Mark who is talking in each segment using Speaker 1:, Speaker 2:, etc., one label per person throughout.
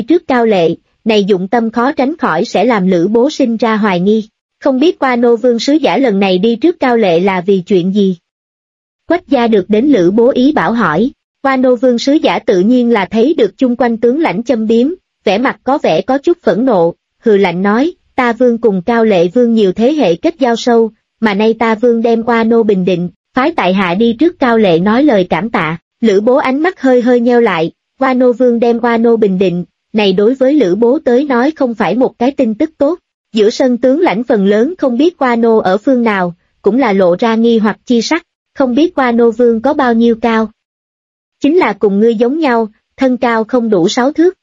Speaker 1: trước Cao Lệ, này dụng tâm khó tránh khỏi sẽ làm Lữ Bố sinh ra hoài nghi. Không biết Qua Nô Vương sứ giả lần này đi trước Cao Lệ là vì chuyện gì? Quách gia được đến Lữ Bố ý bảo hỏi. Qua Nô Vương sứ giả tự nhiên là thấy được chung quanh tướng lãnh châm biếm, vẻ mặt có vẻ có chút phẫn nộ, hừ lạnh nói, ta Vương cùng Cao Lệ Vương nhiều thế hệ kết giao sâu, mà nay ta Vương đem Qua Nô bình định, phái tại hạ đi trước Cao Lệ nói lời cảm tạ. Lữ Bố ánh mắt hơi hơi nheo lại, Qua Nô Vương đem Qua Nô bình định, này đối với Lữ Bố tới nói không phải một cái tin tức tốt. Giữa sân tướng lãnh phần lớn không biết Qua Nô ở phương nào, cũng là lộ ra nghi hoặc chi sắc, không biết Qua Nô Vương có bao nhiêu cao. Chính là cùng ngươi giống nhau, thân cao không đủ 6 thước.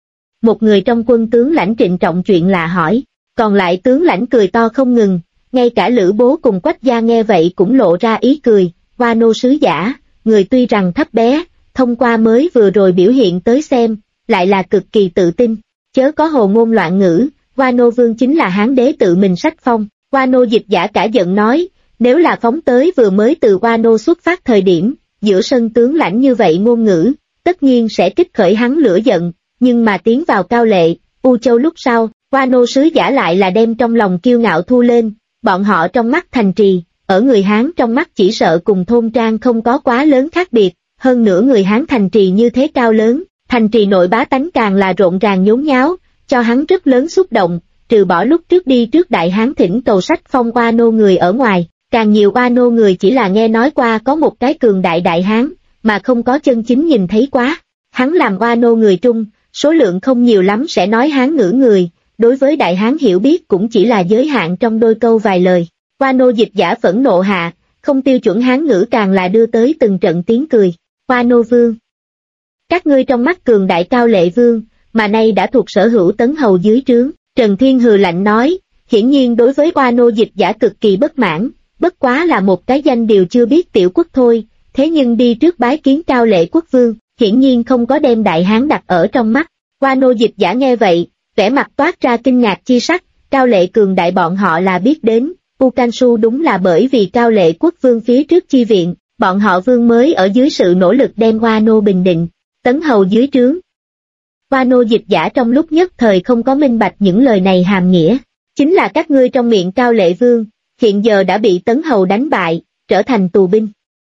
Speaker 1: Một người trong quân tướng lãnh trịnh trọng chuyện lạ hỏi, còn lại tướng lãnh cười to không ngừng, ngay cả Lữ Bố cùng Quách gia nghe vậy cũng lộ ra ý cười. Qua Nô sứ giả, người tuy rằng thấp bé, thông qua mới vừa rồi biểu hiện tới xem, lại là cực kỳ tự tin, chớ có hồ ngôn loạn ngữ, Qua Nô Vương chính là Hán đế tự mình sách phong. Qua Nô Dịch Giả cả giận nói, nếu là phóng tới vừa mới từ Qua Nô xuất phát thời điểm, giữa sân tướng lãnh như vậy ngôn ngữ, tất nhiên sẽ kích khởi hắn lửa giận, nhưng mà tiến vào Cao Lệ, U Châu lúc sau, Qua Nô sứ giả lại là đem trong lòng kiêu ngạo thu lên, bọn họ trong mắt thành trì, ở người Hán trong mắt chỉ sợ cùng thôn trang không có quá lớn khác biệt, hơn nữa người Hán thành trì như thế cao lớn, thành trì nội bá tánh càng là rộn ràng nhốn nháo, cho hắn rất lớn xúc động, trừ bỏ lúc trước đi trước Đại Hán thỉnh cầu sách phong Qua Nô người ở ngoài, càng nhiều Qua Nô người chỉ là nghe nói qua có một cái cường đại Đại Hán, mà không có chân chính nhìn thấy quá. Hắn làm Qua Nô người Trung, số lượng không nhiều lắm sẽ nói Hán ngữ người, đối với Đại Hán hiểu biết cũng chỉ là giới hạn trong đôi câu vài lời. Qua Nô Dịch Giả phẫn nộ hạ, không tiêu chuẩn Hán ngữ càng là đưa tới từng trận tiếng cười. Qua Nô Vương, các ngươi trong mắt cường đại Cao Lệ Vương, mà nay đã thuộc sở hữu Tấn Hầu dưới trướng. Trần Thiên hừ lạnh nói, hiển nhiên đối với Qua Nô Dịch Giả cực kỳ bất mãn, bất quá là một cái danh điều chưa biết tiểu quốc thôi, thế nhưng đi trước bái kiến Cao Lệ Quốc Vương, hiển nhiên không có đem Đại Hán đặt ở trong mắt. Qua Nô Dịch Giả nghe vậy, vẻ mặt toát ra kinh ngạc chi sắc, Cao Lệ cường đại bọn họ là biết đến, U Can Su đúng là bởi vì Cao Lệ Quốc Vương phía trước chi viện, bọn họ Vương mới ở dưới sự nỗ lực đem Qua Nô bình định, Tấn Hầu dưới trướng. Qua Nô Dịch Giả trong lúc nhất thời không có minh bạch những lời này hàm nghĩa, chính là các ngươi trong miệng Cao Lệ Vương, hiện giờ đã bị Tấn Hầu đánh bại, trở thành tù binh.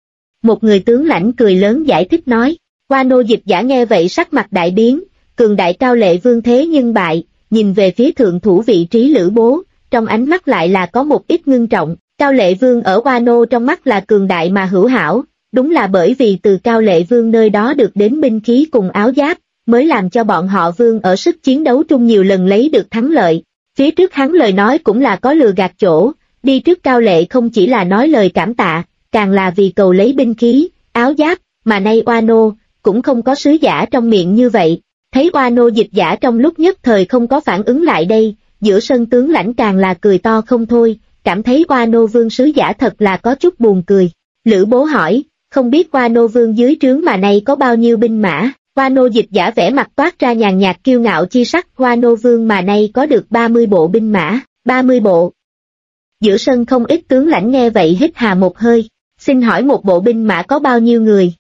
Speaker 1: Một người tướng lãnh cười lớn giải thích nói, Qua Nô Dịch Giả nghe vậy sắc mặt đại biến, cường đại Cao Lệ Vương thế nhưng bại, nhìn về phía thượng thủ vị trí Lữ Bố, trong ánh mắt lại là có một ít ngưng trọng. Cao Lệ Vương ở Qua Nô trong mắt là cường đại mà hữu hảo, đúng là bởi vì từ Cao Lệ Vương nơi đó được đến binh khí cùng áo giáp, mới làm cho bọn họ Vương ở sức chiến đấu trung nhiều lần lấy được thắng lợi. Phía trước hắn lời nói cũng là có lừa gạt chỗ, đi trước Cao Lệ không chỉ là nói lời cảm tạ, càng là vì cầu lấy binh khí, áo giáp, mà nay Qua Nô cũng không có sứ giả trong miệng như vậy. Thấy Qua Nô Dịch Giả trong lúc nhất thời không có phản ứng lại đây, giữa sân tướng lãnh càng là cười to không thôi, cảm thấy Qua Nô Vương sứ giả thật là có chút buồn cười. Lữ Bố hỏi, không biết Qua Nô Vương dưới trướng mà nay có bao nhiêu binh mã? Qua Nô Dịch Giả vẻ mặt toát ra nhàn nhạt kiêu ngạo chi sắc. Qua Nô Vương mà nay có được 30 bộ binh mã. 30 bộ. Giữa sân không ít tướng lãnh nghe vậy hít hà một hơi, xin hỏi một bộ binh mã có bao nhiêu người?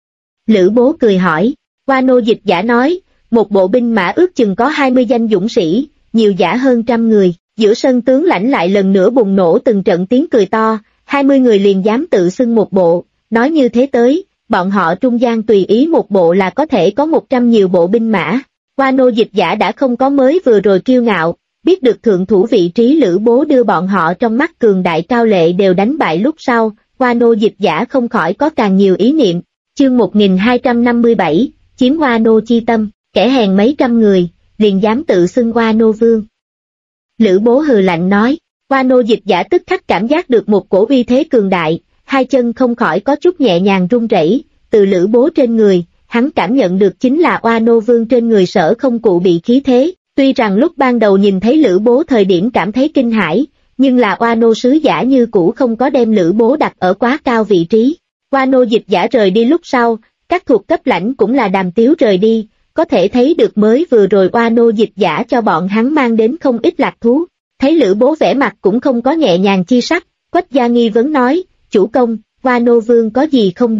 Speaker 1: Lữ Bố cười hỏi. Qua Nô Dịch Giả nói, một bộ binh mã ước chừng có 20 danh dũng sĩ, nhiều giả hơn 100 người. Giữa sân tướng lãnh lại lần nữa bùng nổ từng trận tiếng cười to, 20 người liền dám tự xưng một bộ, nói như thế tới, bọn họ trung gian tùy ý một bộ là có thể có 100 nhiều bộ binh mã. Qua Nô Dịch Giả đã không có mới vừa rồi kiêu ngạo, biết được thượng thủ vị trí Lữ Bố đưa bọn họ trong mắt cường đại Cao Lệ đều đánh bại lúc sau, Qua Nô Dịch Giả không khỏi có càng nhiều ý niệm. Chương 1257, chiếm Qua Nô chi tâm, kẻ hèn mấy trăm người, liền dám tự xưng Qua Nô Vương. Lữ Bố hừ lạnh nói, Qua Nô Dịch Giả tức khắc cảm giác được một cổ uy thế cường đại, hai chân không khỏi có chút nhẹ nhàng run rẩy. Từ Lữ Bố trên người, hắn cảm nhận được chính là Qua Nô Vương trên người sở không cụ bị khí thế. Tuy rằng lúc ban đầu nhìn thấy Lữ Bố thời điểm cảm thấy kinh hãi, nhưng là Qua Nô sứ giả như cũ không có đem Lữ Bố đặt ở quá cao vị trí. Qua Nô Dịch Giả rời đi lúc sau, các thuộc cấp lãnh cũng là đàm tiếu rời đi, có thể thấy được mới vừa rồi Qua Nô Dịch Giả cho bọn hắn mang đến không ít lạc thú. Thấy Lữ Bố vẻ mặt cũng không có nhẹ nhàng chi sắc, Quách gia nghi vấn nói, chủ công, Qua Nô Vương có gì không đúng?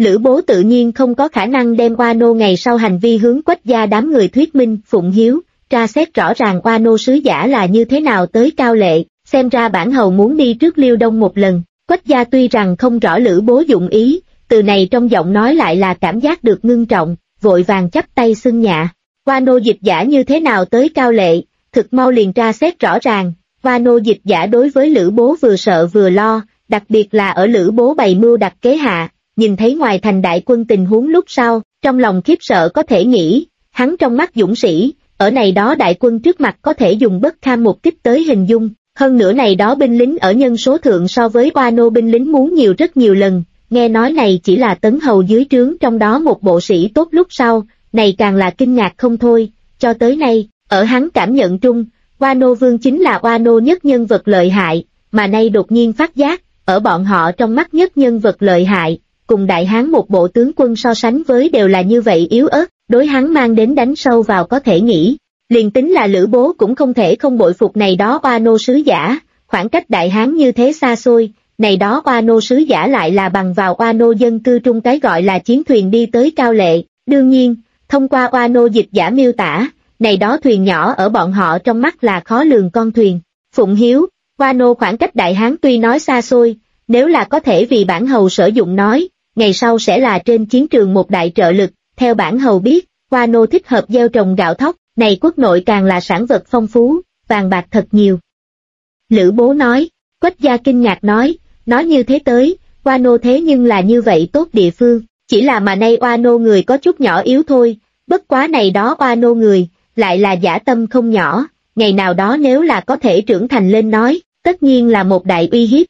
Speaker 1: Lữ Bố tự nhiên không có khả năng đem Oa Nô ngày sau hành vi hướng Quách gia đám người thuyết minh. Phụng Hiếu, tra xét rõ ràng Oa Nô sứ giả là như thế nào tới Cao Lệ, xem ra bản hầu muốn đi trước Liêu Đông một lần. Quách gia tuy rằng không rõ Lữ Bố dụng ý, từ này trong giọng nói lại là cảm giác được ngưng trọng, vội vàng chắp tay xưng nhạ. Oa Nô dịch giả như thế nào tới Cao Lệ, thực mau liền tra xét rõ ràng. Oa Nô dịch giả đối với Lữ Bố vừa sợ vừa lo, đặc biệt là ở Lữ Bố bày mưu đặt kế hạ, nhìn thấy ngoài thành đại quân tình huống lúc sau, trong lòng khiếp sợ có thể nghĩ, hắn trong mắt dũng sĩ, ở này đó đại quân trước mặt có thể dùng bất kham một kích tới hình dung, hơn nữa này đó binh lính ở nhân số thượng so với Oa Nô binh lính muốn nhiều rất nhiều lần, nghe nói này chỉ là tấn hầu dưới trướng trong đó một bộ sĩ tốt lúc sau, này càng là kinh ngạc không thôi, cho tới nay, ở hắn cảm nhận trung, Oa Nô Vương chính là Oa Nô nhất nhân vật lợi hại, mà nay đột nhiên phát giác, ở bọn họ trong mắt nhất nhân vật lợi hại, cùng đại hán một bộ tướng quân so sánh với đều là như vậy yếu ớt, đối hắn mang đến đánh sâu vào có thể nghĩ. Liền tính là Lữ Bố cũng không thể không bội phục này đó Oa Nô sứ giả, khoảng cách đại hán như thế xa xôi, này đó Oa Nô sứ giả lại là bằng vào Oa Nô dân cư trung cái gọi là chiến thuyền đi tới Cao Lệ, đương nhiên, thông qua Oa Nô dịch giả miêu tả, này đó thuyền nhỏ ở bọn họ trong mắt là khó lường con thuyền. Phụng Hiếu, Oa Nô khoảng cách đại hán tuy nói xa xôi, nếu là có thể vì bản hầu sử dụng nói, ngày sau sẽ là trên chiến trường một đại trợ lực, theo bản hầu biết, Oa Nô thích hợp gieo trồng gạo thóc, này quốc nội càng là sản vật phong phú, vàng bạc thật nhiều. Lữ Bố nói, Quách gia kinh ngạc nói như thế tới, Oa Nô thế nhưng là như vậy tốt địa phương, chỉ là mà nay Oa Nô người có chút nhỏ yếu thôi, bất quá này đó Oa Nô người, lại là dã tâm không nhỏ, ngày nào đó nếu là có thể trưởng thành lên nói, tất nhiên là một đại uy hiếp.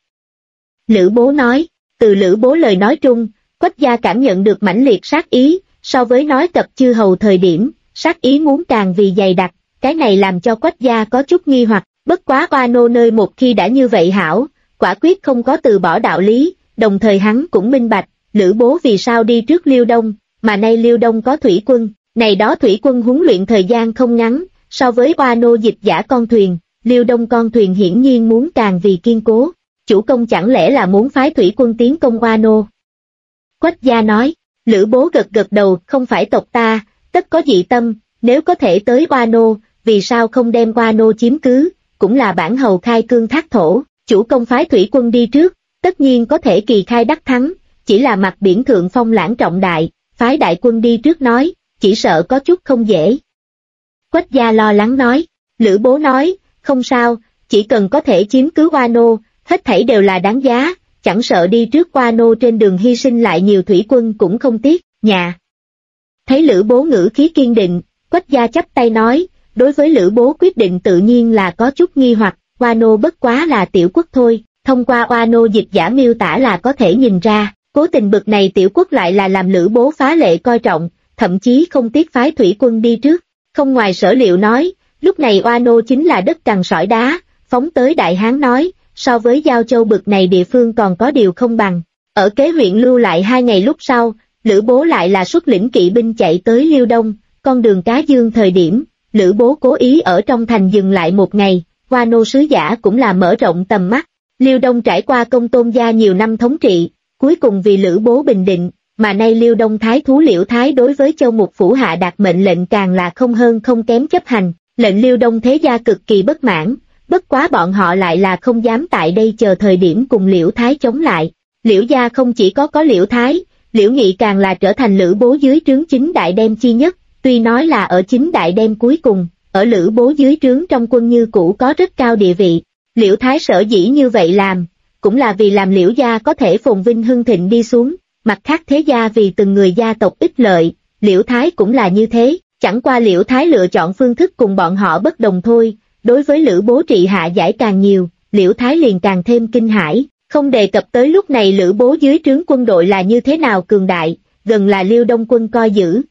Speaker 1: Lữ Bố nói, từ Lữ Bố lời nói trung, Quách gia cảm nhận được mãnh liệt sát ý, so với nói cập chư hầu thời điểm, sát ý muốn càng vì dày đặc, cái này làm cho Quách gia có chút nghi hoặc, bất quá Oa Nô nơi một khi đã như vậy hảo, quả quyết không có từ bỏ đạo lý, đồng thời hắn cũng minh bạch, Lữ Bố vì sao đi trước Liêu Đông, mà nay Liêu Đông có thủy quân, này đó thủy quân huấn luyện thời gian không ngắn, so với Oa Nô dịch giả con thuyền, Liêu Đông con thuyền hiển nhiên muốn càng vì kiên cố, chủ công chẳng lẽ là muốn phái thủy quân tiến công Oa Nô. Quách gia nói, Lữ Bố gật gật đầu, không phải tộc ta, tất có dị tâm, nếu có thể tới Oa Nô, vì sao không đem Oa Nô chiếm cứ, cũng là bản hầu khai cương thác thổ, chủ công phái thủy quân đi trước, tất nhiên có thể kỳ khai đắc thắng, chỉ là mặt biển thượng phong lãng trọng đại, phái đại quân đi trước nói, chỉ sợ có chút không dễ. Quách gia lo lắng nói, Lữ Bố nói, không sao, chỉ cần có thể chiếm cứ Oa Nô, hết thảy đều là đáng giá, chẳng sợ đi trước Oa Nô trên đường hy sinh lại nhiều thủy quân cũng không tiếc, nhà. Thấy Lữ Bố ngữ khí kiên định, Quách gia chắp tay nói, đối với Lữ Bố quyết định tự nhiên là có chút nghi hoặc, Oa Nô bất quá là tiểu quốc thôi, thông qua Oa Nô dịch giả miêu tả là có thể nhìn ra, cố tình bực này tiểu quốc lại là làm Lữ Bố phá lệ coi trọng, thậm chí không tiếc phái thủy quân đi trước, không ngoài sở liệu nói, lúc này Oa Nô chính là đất cằn sỏi đá, phóng tới Đại Hán nói, so với Giao Châu bực này địa phương còn có điều không bằng, ở kế huyện lưu lại 2 ngày lúc sau, Lữ Bố lại là xuất lĩnh kỵ binh chạy tới Liêu Đông, con đường Cá Dương thời điểm, Lữ Bố cố ý ở trong thành dừng lại 1 ngày, Oa Nô sứ giả cũng là mở rộng tầm mắt, Liêu Đông trải qua Công Tôn gia nhiều năm thống trị, cuối cùng vì Lữ Bố bình định, mà nay Liêu Đông thái thú Liễu Thái đối với Châu Mục Phủ hạ đạt mệnh lệnh càng là không hơn không kém chấp hành, lệnh Liêu Đông thế gia cực kỳ bất mãn, bất quá bọn họ lại là không dám tại đây chờ thời điểm cùng Liễu Thái chống lại. Liễu gia không chỉ có Liễu Thái, Liễu Nghị càng là trở thành Lữ Bố dưới trướng chính đại đem chi nhất, tuy nói là ở chính đại đem cuối cùng, ở Lữ Bố dưới trướng trong quân như cũ có rất cao địa vị. Liễu Thái sở dĩ như vậy làm, cũng là vì làm Liễu gia có thể phồn vinh hưng thịnh đi xuống, mặt khác thế gia vì từng người gia tộc ích lợi, Liễu Thái cũng là như thế, chẳng qua Liễu Thái lựa chọn phương thức cùng bọn họ bất đồng thôi, đối với Lữ Bố trị hạ giải càng nhiều, Liễu Thái liền càng thêm kinh hãi, không đề cập tới lúc này Lữ Bố dưới trướng quân đội là như thế nào cường đại, gần là Liêu Đông quân coi giữ,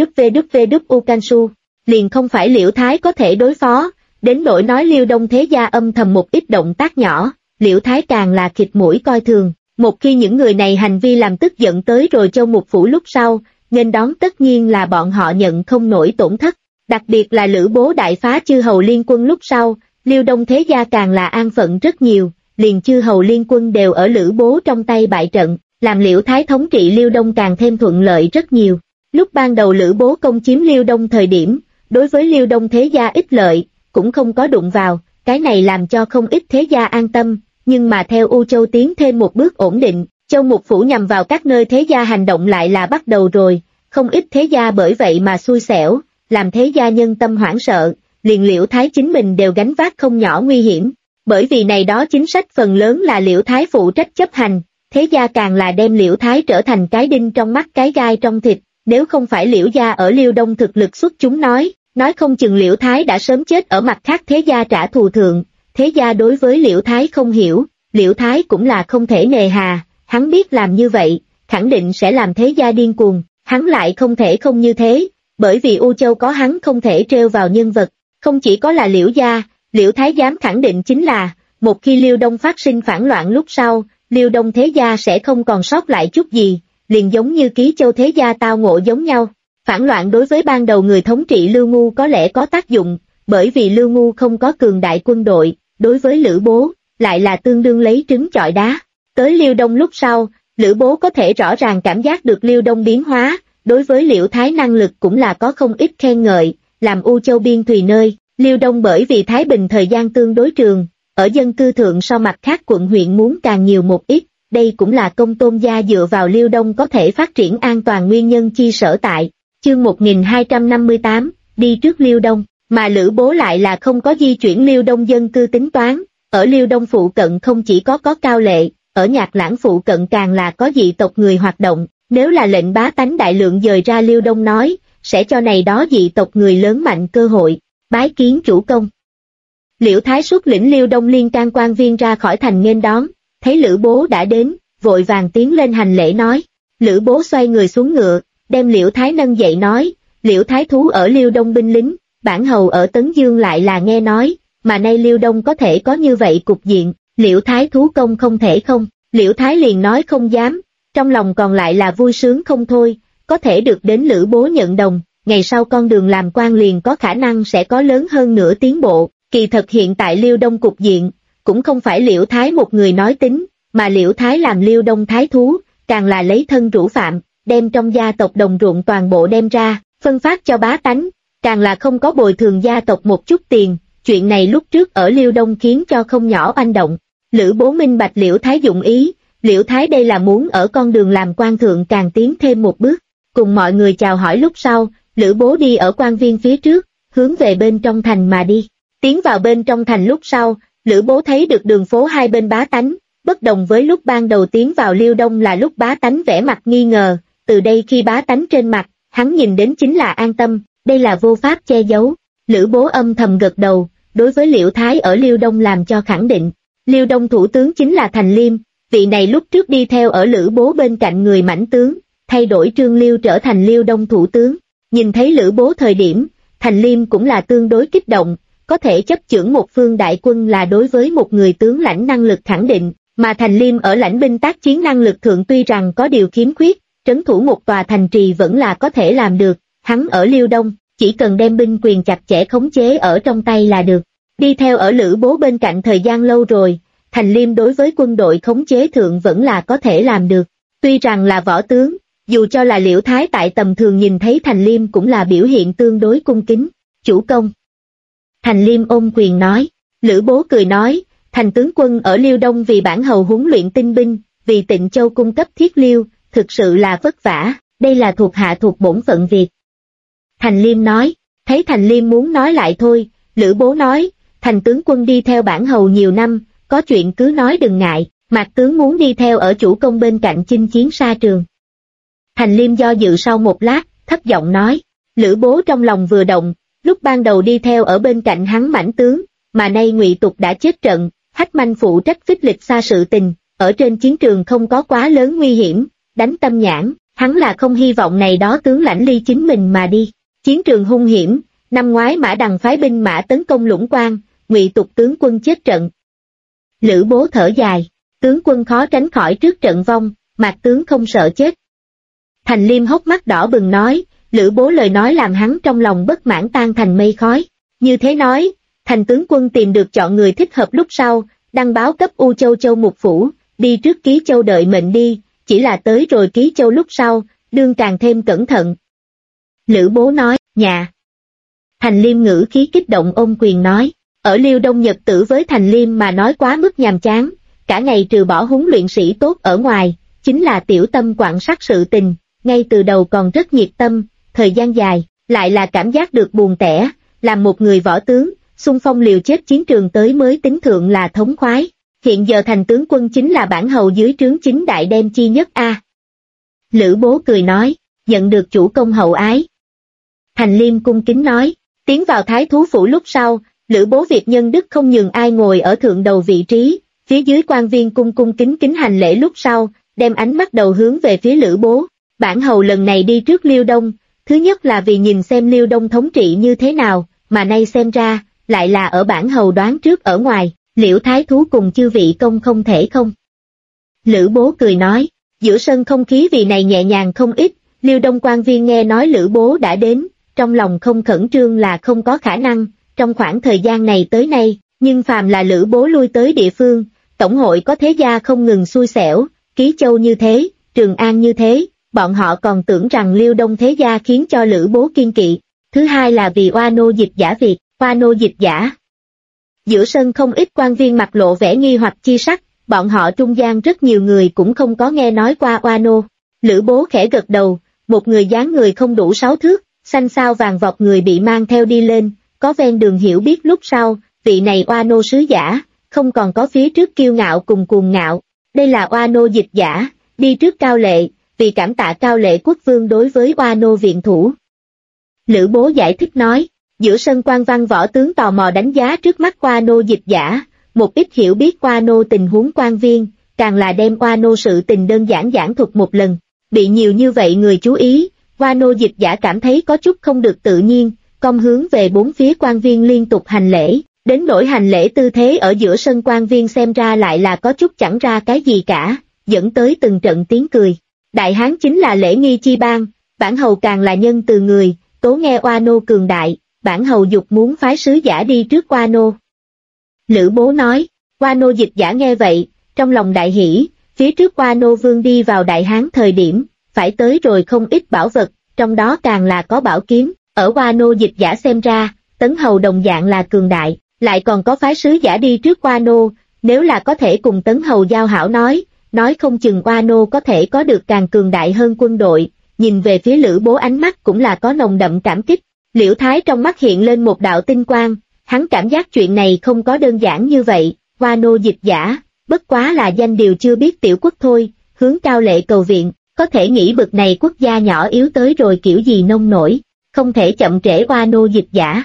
Speaker 1: VWU Cansu, liền không phải Liễu Thái có thể đối phó, đến nỗi nói Liêu Đông thế gia âm thầm một ít động tác nhỏ, Liễu Thái càng là khịt mũi coi thường, một khi những người này hành vi làm tức giận tới rồi Châu Mục Phủ lúc sau, nên đón tất nhiên là bọn họ nhận không nổi tổn thất, đặc biệt là Lữ Bố đại phá chư hầu liên quân lúc sau, Liêu Đông thế gia càng là an phận rất nhiều, liền chư hầu liên quân đều ở Lữ Bố trong tay bại trận, làm Liễu Thái thống trị Liêu Đông càng thêm thuận lợi rất nhiều. Lúc ban đầu Lữ Bố công chiếm Liêu Đông thời điểm, đối với Liêu Đông thế gia ích lợi, cũng không có đụng vào, cái này làm cho không ít thế gia an tâm, nhưng mà theo U Châu tiến thêm một bước ổn định, Châu Mục Phủ nhằm vào các nơi thế gia hành động lại là bắt đầu rồi, không ít thế gia bởi vậy mà xui xẻo, làm thế gia nhân tâm hoảng sợ, liền Liễu Thái chính mình đều gánh vác không nhỏ nguy hiểm, bởi vì này đó chính sách phần lớn là Liễu Thái phụ trách chấp hành, thế gia càng là đem Liễu Thái trở thành cái đinh trong mắt cái gai trong thịt, nếu không phải Liễu gia ở Liêu Đông thực lực xuất chúng nói không chừng Liễu Thái đã sớm chết ở mặt khác thế gia trả thù thượng, thế gia đối với Liễu Thái không hiểu, Liễu Thái cũng là không thể nề hà, hắn biết làm như vậy, khẳng định sẽ làm thế gia điên cuồng, hắn lại không thể không như thế, bởi vì U Châu có hắn không thể trêu vào nhân vật, không chỉ có là Liễu gia, Liễu Thái dám khẳng định chính là, một khi Liêu Đông phát sinh phản loạn lúc sau, Liêu Đông thế gia sẽ không còn sót lại chút gì, liền giống như Ký Châu thế gia tao ngộ giống nhau. Phản loạn đối với ban đầu người thống trị Lưu Ngu có lẽ có tác dụng, bởi vì Lưu Ngu không có cường đại quân đội, đối với Lữ Bố, lại là tương đương lấy trứng chọi đá. Tới Liêu Đông lúc sau, Lữ Bố có thể rõ ràng cảm giác được Liêu Đông biến hóa, đối với Liễu Thái năng lực cũng là có không ít khen ngợi, làm U Châu biên thùy nơi, Liêu Đông bởi vì Thái Bình thời gian tương đối trường, ở dân cư thượng so mặt khác quận huyện muốn càng nhiều một ít, đây cũng là Công Tôn gia dựa vào Liêu Đông có thể phát triển an toàn nguyên nhân chi sở tại. Chương 1258, đi trước Liêu Đông, mà Lữ Bố lại là không có di chuyển Liêu Đông dân cư tính toán, ở Liêu Đông phụ cận không chỉ có Cao Lệ, ở Nhạc Lãng phụ cận càng là có dị tộc người hoạt động, nếu là lệnh bá tánh đại lượng dời ra Liêu Đông nói, sẽ cho này đó dị tộc người lớn mạnh cơ hội, bái kiến chủ công. Liễu Thái xuất lĩnh Liêu Đông liên can quan viên ra khỏi thành nghênh đón, thấy Lữ Bố đã đến, vội vàng tiến lên hành lễ nói, Lữ Bố xoay người xuống ngựa, đem Liễu Thái nâng dậy nói, Liễu Thái thú ở Liêu Đông binh lính, bản hầu ở Tấn Dương lại là nghe nói, mà nay Liêu Đông có thể có như vậy cục diện, Liễu Thái thú công không thể không, Liễu Thái liền nói không dám, trong lòng còn lại là vui sướng không thôi, có thể được đến Lữ Bố nhận đồng, ngày sau con đường làm quan liền có khả năng sẽ có lớn hơn nữa tiến bộ, kỳ thật hiện tại Liêu Đông cục diện, cũng không phải Liễu Thái một người nói tính, mà Liễu Thái làm Liêu Đông Thái thú, càng là lấy thân rũ phạm, đem trong gia tộc đồng ruộng toàn bộ đem ra, phân phát cho bá tánh, càng là không có bồi thường gia tộc một chút tiền, chuyện này lúc trước ở Liêu Đông khiến cho không nhỏ oanh động. Lữ Bố minh bạch Liễu Thái dụng ý, Liễu Thái đây là muốn ở con đường làm quan thượng càng tiến thêm một bước, cùng mọi người chào hỏi lúc sau, Lữ Bố đi ở quan viên phía trước, hướng về bên trong thành mà đi. Tiến vào bên trong thành lúc sau, Lữ Bố thấy được đường phố hai bên bá tánh, bất đồng với lúc ban đầu tiến vào Liêu Đông là lúc bá tánh vẻ mặt nghi ngờ, từ đây khi bá tánh trên mặt, hắn nhìn đến chính là an tâm, đây là vô pháp che giấu. Lữ Bố âm thầm gật đầu, đối với Liễu Thái ở Liêu Đông làm cho khẳng định. Liêu Đông thủ tướng chính là Thành Liêm, vị này lúc trước đi theo ở Lữ Bố bên cạnh người mãnh tướng, thay đổi Trương Liêu trở thành Liêu Đông thủ tướng. Nhìn thấy Lữ Bố thời điểm, Thành Liêm cũng là tương đối kích động, có thể chấp chưởng một phương đại quân là đối với một người tướng lãnh năng lực khẳng định, mà Thành Liêm ở lãnh binh tác chiến năng lực thượng tuy rằng có điều khiếm khuyết, trấn thủ một tòa thành trì vẫn là có thể làm được, hắn ở Liêu Đông, chỉ cần đem binh quyền chặt chẽ khống chế ở trong tay là được. Đi theo ở Lữ Bố bên cạnh thời gian lâu rồi, Thành Liêm đối với quân đội khống chế thượng vẫn là có thể làm được. Tuy rằng là võ tướng, dù cho là Liễu Thái tại tầm thường nhìn thấy Thành Liêm cũng là biểu hiện tương đối cung kính. Chủ công. Thành Liêm ôm quyền nói. Lữ Bố cười nói, Thành tướng quân ở Liêu Đông vì bản hầu huấn luyện tinh binh, vì Tịnh Châu cung cấp thiết liêu, thực sự là vất vả, đây là thuộc hạ thuộc bổn phận việc. Thành Liêm nói, thấy Thành Liêm muốn nói lại thôi, Lữ Bố nói, Thành tướng quân đi theo bản hầu nhiều năm, có chuyện cứ nói đừng ngại, Mạc tướng muốn đi theo ở chủ công bên cạnh chinh chiến xa trường. Thành Liêm do dự sau một lát, thấp giọng nói, Lữ Bố trong lòng vừa động, lúc ban đầu đi theo ở bên cạnh hắn mãnh tướng, mà nay Ngụy Tục đã chết trận, Hách Manh phụ trách phích lịch xa sự tình, ở trên chiến trường không có quá lớn nguy hiểm, đánh tâm nhãn, hắn là không hy vọng này đó tướng lãnh ly chính mình mà đi. Chiến trường hung hiểm, năm ngoái Mã Đằng phái binh mã tấn công Lũng Quan, Ngụy Tục tướng quân chết trận. Lữ Bố thở dài, tướng quân khó tránh khỏi trước trận vong, Mạc tướng không sợ chết. Thành Liêm hốc mắt đỏ bừng nói, Lữ Bố lời nói làm hắn trong lòng bất mãn tan thành mây khói. Như thế nói, Thành tướng quân tìm được chọn người thích hợp lúc sau, đăng báo cấp U Châu Châu Mục Phủ, đi trước Ký Châu đợi mệnh đi, chỉ là tới rồi Ký Châu lúc sau, đương càng thêm cẩn thận. Lữ Bố nói, nhà. Thành Liêm ngữ khí kích động ôm quyền nói, ở Liêu Đông nhật tử với Thành Liêm mà nói quá mức nhàm chán, cả ngày trừ bỏ huấn luyện sĩ tốt ở ngoài, chính là tiểu tâm quặng sắt sự tình, ngay từ đầu còn rất nhiệt tâm, thời gian dài, lại là cảm giác được buồn tẻ, làm một người võ tướng, xung phong liều chết chiến trường tới mới tính thượng là thống khoái. Hiện giờ thành tướng quân chính là bản hầu dưới trướng chính đại đem chi nhất a. Lữ Bố cười nói, nhận được chủ công hậu ái. Thành Liêm cung kính nói, tiến vào thái thú phủ lúc sau, Lữ Bố việc nhân đức không nhường ai ngồi ở thượng đầu vị trí, phía dưới quan viên cung cung kính kính hành lễ lúc sau, đem ánh mắt đầu hướng về phía Lữ Bố. Bản hầu lần này đi trước Liêu Đông, thứ nhất là vì nhìn xem Liêu Đông thống trị như thế nào, mà nay xem ra, lại là ở bản hầu đoán trước ở ngoài, Liễu thái thú cùng chư vị công không thể không. Lữ Bố cười nói, giữa sân không khí vì này nhẹ nhàng không ít, Liêu Đông quan viên nghe nói Lữ Bố đã đến, trong lòng không khẩn trương là không có khả năng, trong khoảng thời gian này tới nay, nhưng phàm là Lữ Bố lui tới địa phương, tổng hội có thế gia không ngừng xui xẻo, Ký Châu như thế, Trường An như thế, bọn họ còn tưởng rằng Liêu Đông thế gia khiến cho Lữ Bố kiên kỵ. Thứ hai là vì oa nô dịch giả việc, oa nô dịch giả. Giữa sân không ít quan viên mặt lộ vẻ nghi hoặc chi sắc, bọn họ trung gian rất nhiều người cũng không có nghe nói qua oa nô. Lữ Bố khẽ gật đầu, một người dáng người không đủ 6 thước, xanh xao vàng vọt người bị mang theo đi lên, có ven đường hiểu biết lúc sau, vị này oa nô sứ giả, không còn có phía trước kiêu ngạo cùng cuồng ngạo. Đây là oa nô dịch giả, đi trước Cao Lệ, vì cảm tạ Cao Lệ quốc vương đối với oa nô viện thủ. Lữ Bố giải thích nói, giữa sân quan văn võ tướng tò mò đánh giá trước mắt oa nô dịch giả, một ít hiểu biết oa nô tình huống quan viên, càng là đem oa nô sự tình đơn giản giảng thuật một lần. Bị nhiều như vậy người chú ý, oa nô dịch giả cảm thấy có chút không được tự nhiên, cong hướng về bốn phía quan viên liên tục hành lễ, đến nỗi hành lễ tư thế ở giữa sân quan viên xem ra lại là có chút chẳng ra cái gì cả, dẫn tới từng trận tiếng cười. Đại Hán chính là lễ nghi chi ban, bản hầu càng là nhân từ người, tố nghe oa nô cường đại, bản hầu dục muốn phái sứ giả đi trước oa nô. Lữ Bố nói, oa nô dịch giả nghe vậy, trong lòng đại hỷ, phía trước oa nô vương đi vào Đại Hán thời điểm, phải tới rồi không ít bảo vật, trong đó càng là có bảo kiếm, ở oa nô dịch giả xem ra, tấn hầu đồng dạng là cường đại, lại còn có phái sứ giả đi trước oa nô, nếu là có thể cùng tấn hầu giao hảo nói không chừng oa nô có thể có được càng cường đại hơn quân đội. Nhìn về phía Lữ Bố ánh mắt cũng là có nồng đậm cảm kích. Liễu Thái trong mắt hiện lên một đạo tinh quang, hắn cảm giác chuyện này không có đơn giản như vậy, oa nô dịch giả, bất quá là danh điều chưa biết tiểu quốc thôi, hướng Cao Lệ cầu viện, có thể nghĩ bực này quốc gia nhỏ yếu tới rồi kiểu gì nông nổi, không thể chậm trễ oa nô dịch giả.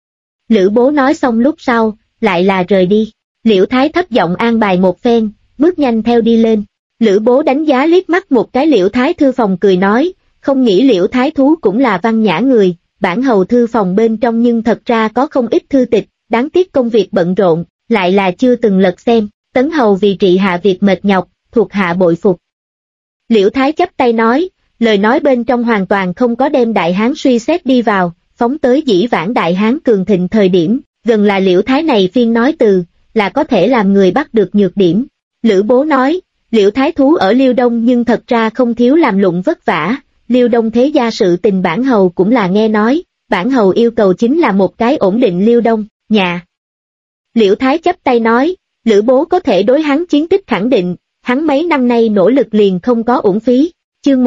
Speaker 1: Lữ Bố nói xong lúc sau, lại là rời đi, Liễu Thái thấp giọng an bài một phen, bước nhanh theo đi lên. Lữ Bố đánh giá liếc mắt một cái Liễu Thái thư phòng cười nói, không nghĩ Liễu Thái thú cũng là văn nhã người, bản hầu thư phòng bên trong nhưng thật ra có không ít thư tịch, đáng tiếc công việc bận rộn, lại là chưa từng lật xem, tấn hầu vì trị hạ việc mệt nhọc, thuộc hạ bội phục. Liễu Thái chắp tay nói, lời nói bên trong hoàn toàn không có đem Đại Hán suy xét đi vào, phóng tới dĩ vãng Đại Hán cường thịnh thời điểm, gần là Liễu Thái này phiên nói từ, là có thể làm người bắt được nhược điểm. Lữ Bố nói, Liễu Thái thú ở Liêu Đông nhưng thật ra không thiếu làm lụng vất vả, Liêu Đông thế gia sự tình bản hầu cũng là nghe nói, bản hầu yêu cầu chính là một cái ổn định Liêu Đông, nhà. Liễu Thái chắp tay nói, Lữ Bố có thể đối hắn chiến tích khẳng định, hắn mấy năm nay nỗ lực liền không có uổng phí. Chương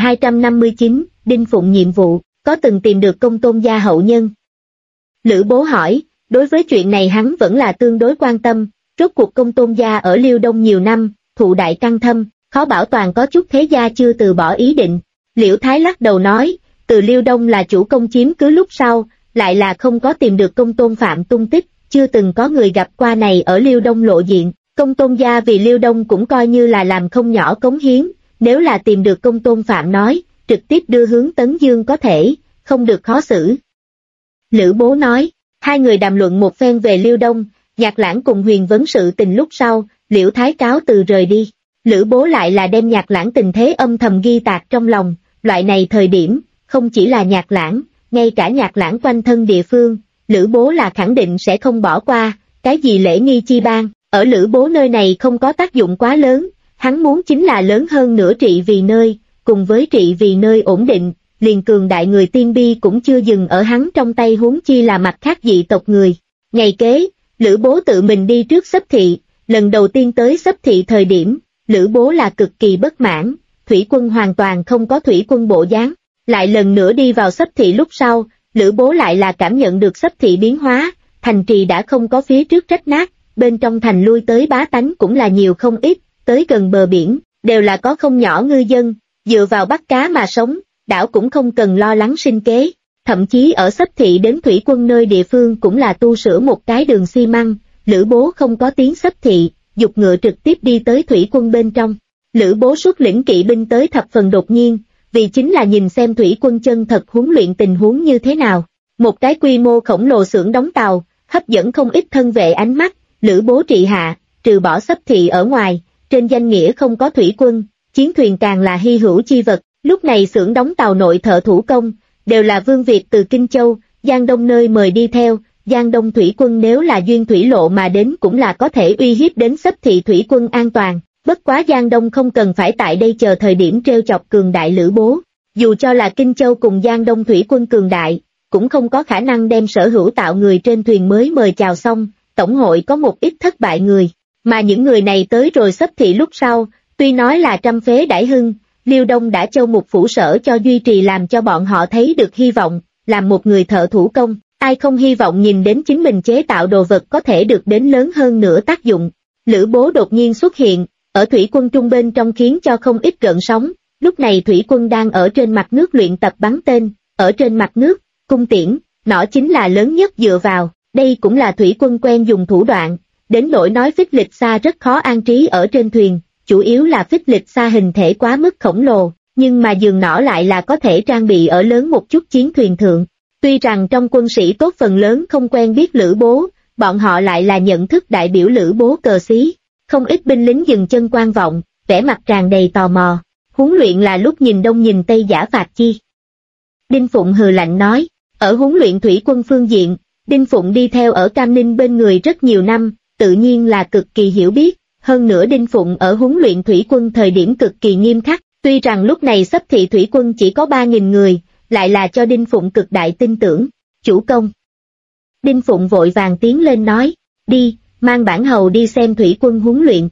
Speaker 1: 1259, Đinh Phụng nhiệm vụ, có từng tìm được Công Tôn gia hậu nhân? Lữ Bố hỏi, đối với chuyện này hắn vẫn là tương đối quan tâm, rốt cuộc Công Tôn gia ở Liêu Đông nhiều năm, thụ đại căn thâm, khó bảo toàn có chút thế gia chưa từ bỏ ý định. Liễu Thái lắc đầu nói, từ Liêu Đông là chủ công chiếm cứ lúc sau, lại là không có tìm được Công Tôn Phạm tung tích, chưa từng có người gặp qua này ở Liêu Đông lộ diện. Công Tôn gia vì Liêu Đông cũng coi như là làm không nhỏ cống hiến, nếu là tìm được Công Tôn Phạm nói, trực tiếp đưa hướng Tấn Dương có thể, không được khó xử. Lữ Bố nói, hai người đàm luận một phen về Liêu Đông, Nhạc Lãng cùng Huyền vấn sự tình lúc sau, Liễu Thái cáo từ rời đi. Lữ Bố lại là đem Nhạc Lãng tình thế âm thầm ghi tạc trong lòng, loại này thời điểm, không chỉ là Nhạc Lãng, ngay cả Nhạc Lãng quanh thân địa phương, Lữ Bố là khẳng định sẽ không bỏ qua, cái gì lễ nghi chi ban, ở Lữ Bố nơi này không có tác dụng quá lớn, Hắn muốn chính là lớn hơn nữa trị vì nơi, cùng với trị vì nơi ổn định, liền cường đại người tiên bi cũng chưa dừng ở hắn trong tay, huống chi là mặt khác dị tộc người. Ngày kế, Lữ Bố tự mình đi trước Xấp Thị, lần đầu tiên tới Xấp Thị thời điểm, Lữ Bố là cực kỳ bất mãn, thủy quân hoàn toàn không có thủy quân bộ dáng. Lại lần nữa đi vào Xấp Thị lúc sau, Lữ Bố lại là cảm nhận được Xấp Thị biến hóa, thành trì đã không có phía trước rách nát, bên trong thành lui tới bá tánh cũng là nhiều không ít, tới gần bờ biển, đều là có không nhỏ ngư dân, dựa vào bắt cá mà sống, đảo cũng không cần lo lắng sinh kế. Thậm chí ở Xấp Thị đến thủy quân nơi địa phương cũng là tu sửa một cái đường xi măng. Lữ Bố không có tiếng Xấp Thị, dục ngựa trực tiếp đi tới thủy quân bên trong. Lữ Bố xuất lĩnh kỵ binh tới thập phần đột nhiên, vì chính là nhìn xem thủy quân chân thật huấn luyện tình huống như thế nào. Một cái quy mô khổng lồ xưởng đóng tàu, hấp dẫn không ít thân vệ ánh mắt. Lữ Bố trị hạ, trừ bỏ Xấp Thị ở ngoài, trên danh nghĩa không có thủy quân, chiến thuyền càng là hy hữu chi vật. Lúc này xưởng đóng tàu nội thợ thủ công, đều là Vương Việt từ Kinh Châu, Giang Đông nơi mời đi theo. Giang Đông thủy quân nếu là duyên thủy lộ mà đến cũng là có thể uy hiếp đến Xấp Thị thủy quân an toàn. Bất quá Giang Đông không cần phải tại đây chờ thời điểm trêu chọc cường đại Lữ Bố. Dù cho là Kinh Châu cùng Giang Đông thủy quân cường đại, cũng không có khả năng đem sở hữu tạo người trên thuyền mới mời chào xong, tổng hội có một ít thất bại người. Mà những người này tới rồi Xấp Thị lúc sau, tuy nói là trăm phế đãi hưng, Liêu Đông đã châu mục phủ sở cho duy trì làm cho bọn họ thấy được hy vọng, làm một người thợ thủ công, ai không hy vọng nhìn đến chính mình chế tạo đồ vật có thể được đến lớn hơn nữa tác dụng. Lữ Bố đột nhiên xuất hiện, ở thủy quân trung bên trong khiến cho không ít gợn sóng, lúc này thủy quân đang ở trên mặt nước luyện tập bắn tên, ở trên mặt nước, cung tiễn, nỏ chính là lớn nhất dựa vào, đây cũng là thủy quân quen dùng thủ đoạn, đến nỗi nói phích lịch xa rất khó an trí ở trên thuyền, chủ yếu là phích lịch xa hình thể quá mức khổng lồ, nhưng mà giường nỏ lại là có thể trang bị ở lớn một chút chiến thuyền thượng. Tuy rằng trong quân sĩ tốt phần lớn không quen biết Lữ Bố, bọn họ lại là nhận thức đại biểu Lữ Bố cờ xí. Không ít binh lính dừng chân quan vọng, vẻ mặt tràn đầy tò mò. Huấn luyện là lúc nhìn đông nhìn tây giả phạt chi. Đinh Phụng hừ lạnh nói, ở huấn luyện thủy quân phương diện, Đinh Phụng đi theo ở Cam Ninh bên người rất nhiều năm, tự nhiên là cực kỳ hiểu biết. Hơn nữa Đinh Phụng ở huấn luyện thủy quân thời điểm cực kỳ nghiêm khắc, tuy rằng lúc này Xấp Thị thủy quân chỉ có 3.000 người, lại là cho Đinh Phụng cực đại tin tưởng. Chủ công. Đinh Phụng vội vàng tiến lên nói, đi, mang bản hầu đi xem thủy quân huấn luyện.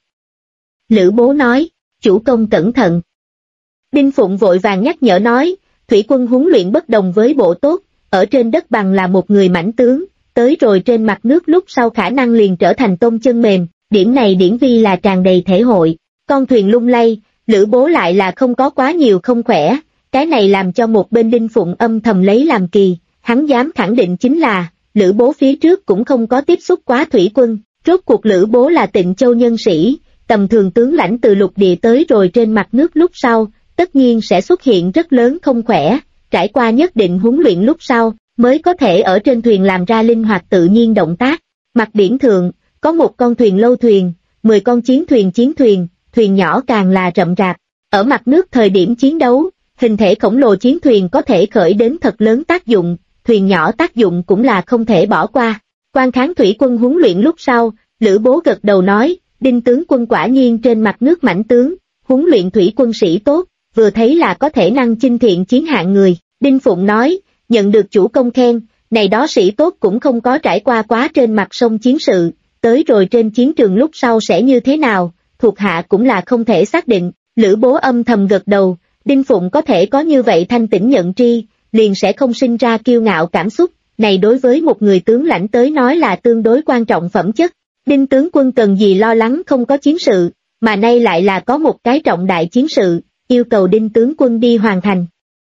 Speaker 1: Lữ Bố nói, chủ công cẩn thận. Đinh Phụng vội vàng nhắc nhở nói, thủy quân huấn luyện bất đồng với bộ tốt, ở trên đất bằng là một người mãnh tướng, tới rồi trên mặt nước lúc sau khả năng liền trở thành tôm chân mềm, điểm này điển vi là tràn đầy thể hội. Con thuyền lung lay, Lữ Bố lại là không có quá nhiều không khỏe, cái này làm cho một bên Đinh Phụng âm thầm lấy làm kỳ, hắn dám khẳng định chính là, Lữ Bố phía trước cũng không có tiếp xúc quá thủy quân, rốt cuộc Lữ Bố là Tịnh Châu nhân sĩ, tầm thường tướng lãnh từ lục địa tới rồi trên mặt nước lúc sau, tất nhiên sẽ xuất hiện rất lớn không khỏe, trải qua nhất định huấn luyện lúc sau, mới có thể ở trên thuyền làm ra linh hoạt tự nhiên động tác. Mặt biển thượng, có một con thuyền lâu thuyền, 10 con chiến thuyền, thuyền nhỏ càng là rậm rạp. Ở mặt nước thời điểm chiến đấu, hình thể khổng lồ chiến thuyền có thể khởi đến thật lớn tác dụng, thuyền nhỏ tác dụng cũng là không thể bỏ qua. Quan kháng thủy quân huấn luyện lúc sau, Lữ Bố gật đầu nói, Đinh tướng quân quả nhiên trên mặt nước mãnh tướng, huấn luyện thủy quân sĩ tốt, vừa thấy là có thể năng chinh thiện chiến hạng người. Đinh Phụng nói, nhận được chủ công khen, này đó sĩ tốt cũng không có trải qua quá trên mặt sông chiến sự, tới rồi trên chiến trường lúc sau sẽ như thế nào, thuộc hạ cũng là không thể xác định. Lữ Bố âm thầm gật đầu, Đinh Phụng có thể có như vậy thanh tĩnh nhận tri, liền sẽ không sinh ra kiêu ngạo cảm xúc, này đối với một người tướng lãnh tới nói là tương đối quan trọng phẩm chất. Đinh tướng quân cần gì lo lắng không có chiến sự, mà nay lại là có một cái trọng đại chiến sự, yêu cầu Đinh tướng quân đi hoàn thành.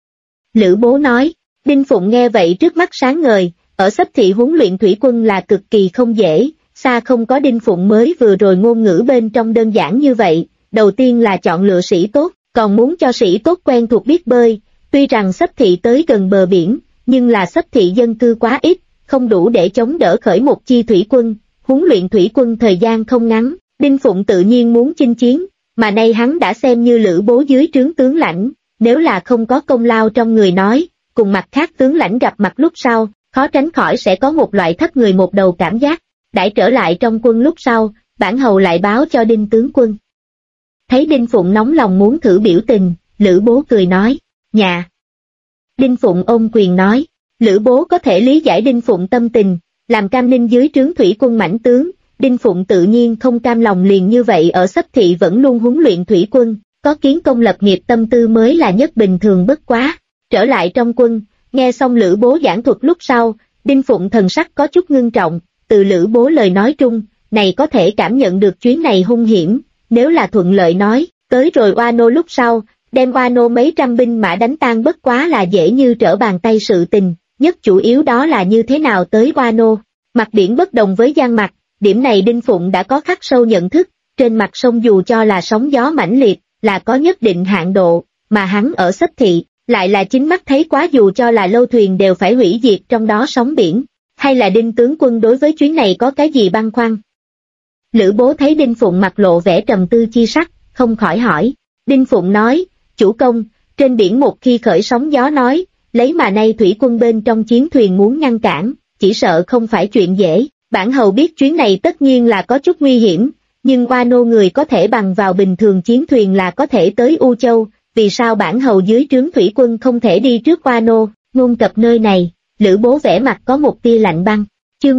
Speaker 1: Lữ Bố nói, Đinh Phụng nghe vậy trước mắt sáng ngời, ở Xấp Thị huấn luyện thủy quân là cực kỳ không dễ, xa không có Đinh Phụng mới vừa rồi ngôn ngữ bên trong đơn giản như vậy, đầu tiên là chọn lựa sĩ tốt, còn muốn cho sĩ tốt quen thuộc biết bơi, tuy rằng Xấp Thị tới gần bờ biển, nhưng là Xấp Thị dân cư quá ít, không đủ để chống đỡ khởi một chi thủy quân, huấn luyện thủy quân thời gian không ngắn, Đinh Phụng tự nhiên muốn chinh chiến, mà nay hắn đã xem như Lữ Bố dưới trướng tướng lãnh, nếu là không có công lao trong người nói, cùng mặt khác tướng lãnh gặp mặt lúc sau, khó tránh khỏi sẽ có một loại thấp người một đầu cảm giác. Đãi trở lại trong quân lúc sau, bản hầu lại báo cho Đinh tướng quân. Thấy Đinh Phụng nóng lòng muốn thử biểu tình, Lữ Bố cười nói, dạ. Đinh Phụng ôm quyền nói, Lữ Bố có thể lý giải Đinh Phụng tâm tình, làm Cam Ninh dưới trướng thủy quân mãnh tướng, Đinh Phụng tự nhiên không cam lòng liền như vậy ở Xấp Thị vẫn luôn huấn luyện thủy quân, có kiến công lập nghiệp tâm tư mới là nhất bình thường bất quá. Trở lại trong quân, nghe xong Lữ Bố giảng thuật lúc sau, Đinh Phụng thần sắc có chút ngưng trọng, từ Lữ Bố lời nói trung, này có thể cảm nhận được chuyến này hung hiểm, nếu là thuận lợi nói, tới rồi Oa Nô lúc sau, đem Oa Nô mấy trăm binh mã đánh tan bất quá là dễ như trở bàn tay sự tình, nhất chủ yếu đó là như thế nào tới Oa Nô. Mặt biển bất đồng với Giang Mặt, điểm này Đinh Phụng đã có khắc sâu nhận thức, trên mặt sông dù cho là sóng gió mãnh liệt, là có nhất định hạn độ, mà hắn ở Xấp Thị, lại là chính mắt thấy quá dù cho là lâu thuyền đều phải hủy diệt trong đó sóng biển, hay là Đinh tướng quân đối với chuyến này có cái gì băn khoăn? Lữ Bố thấy Đinh Phụng mặt lộ vẻ trầm tư chi sắc, không khỏi hỏi. Đinh Phụng nói, chủ công, trên biển một khi khởi sóng gió nói, lấy mà nay thủy quân bên trong chiến thuyền muốn ngăn cản, chỉ sợ không phải chuyện dễ. Bản hầu biết chuyến này tất nhiên là có chút nguy hiểm, nhưng Oa Nô người có thể bằng vào bình thường chiến thuyền là có thể tới U Châu, vì sao bản hầu dưới trướng thủy quân không thể đi trước Oa Nô? Ngôn cập nơi này, Lữ Bố vẻ mặt có một tia lạnh băng. Chương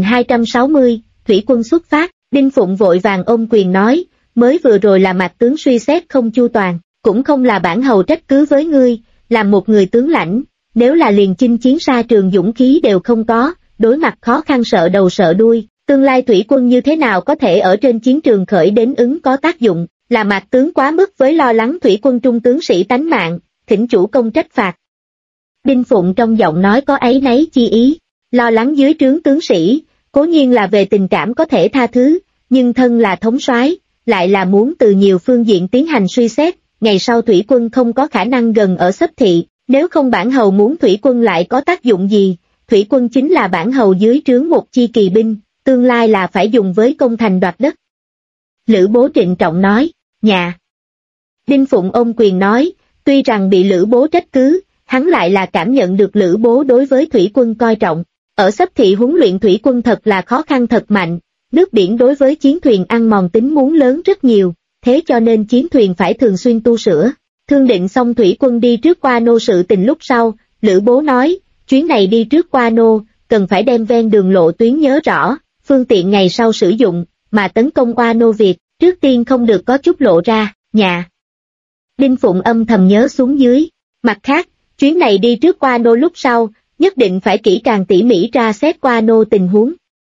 Speaker 1: 1260, thủy quân xuất phát, Đinh Phụng vội vàng ôm quyền nói, mới vừa rồi là Mạc tướng suy xét không chu toàn, cũng không là bản hầu trách cứ với ngươi, làm một người tướng lãnh, nếu là liền chinh chiến xa trường dũng khí đều không có, đối mặt khó khăn sợ đầu sợ đuôi, tương lai thủy quân như thế nào có thể ở trên chiến trường khởi đến ứng có tác dụng, là Mạc tướng quá mức với lo lắng thủy quân trung tướng sĩ tánh mạng, thỉnh chủ công trách phạt. Đinh Phụng trong giọng nói có áy náy chi ý, lo lắng dưới trướng tướng sĩ, cố nhiên là về tình cảm có thể tha thứ, nhưng thân là thống soái, lại là muốn từ nhiều phương diện tiến hành suy xét, ngày sau thủy quân không có khả năng gần ở Xấp Thị, nếu không bản hầu muốn thủy quân lại có tác dụng gì, thủy quân chính là bản hầu dưới trướng một chi kỳ binh, tương lai là phải dùng với công thành đoạt đất. Lữ Bố trịnh trọng nói, dạ. Đinh Phụng ôm quyền nói, tuy rằng bị Lữ Bố trách cứ, hắn lại là cảm nhận được Lữ Bố đối với thủy quân coi trọng. Ở Xấp Thị huấn luyện thủy quân thật là khó khăn thật mạnh, nước biển đối với chiến thuyền ăn mòn tính muốn lớn rất nhiều, thế cho nên chiến thuyền phải thường xuyên tu sửa. Thương định xong thủy quân đi trước Oa Nô sự tình lúc sau, Lữ Bố nói, chuyến này đi trước Oa Nô, cần phải đem ven đường lộ tuyến nhớ rõ, phương tiện ngày sau sử dụng, mà tấn công Oa Nô việc, trước tiên không được có chút lộ ra, nhà. Đinh Phụng âm thầm nhớ xuống dưới, mặt khác, chuyến này đi trước Oa Nô lúc sau, nhất định phải kỹ càng tỉ mỉ ra xét Oa Nô tình huống.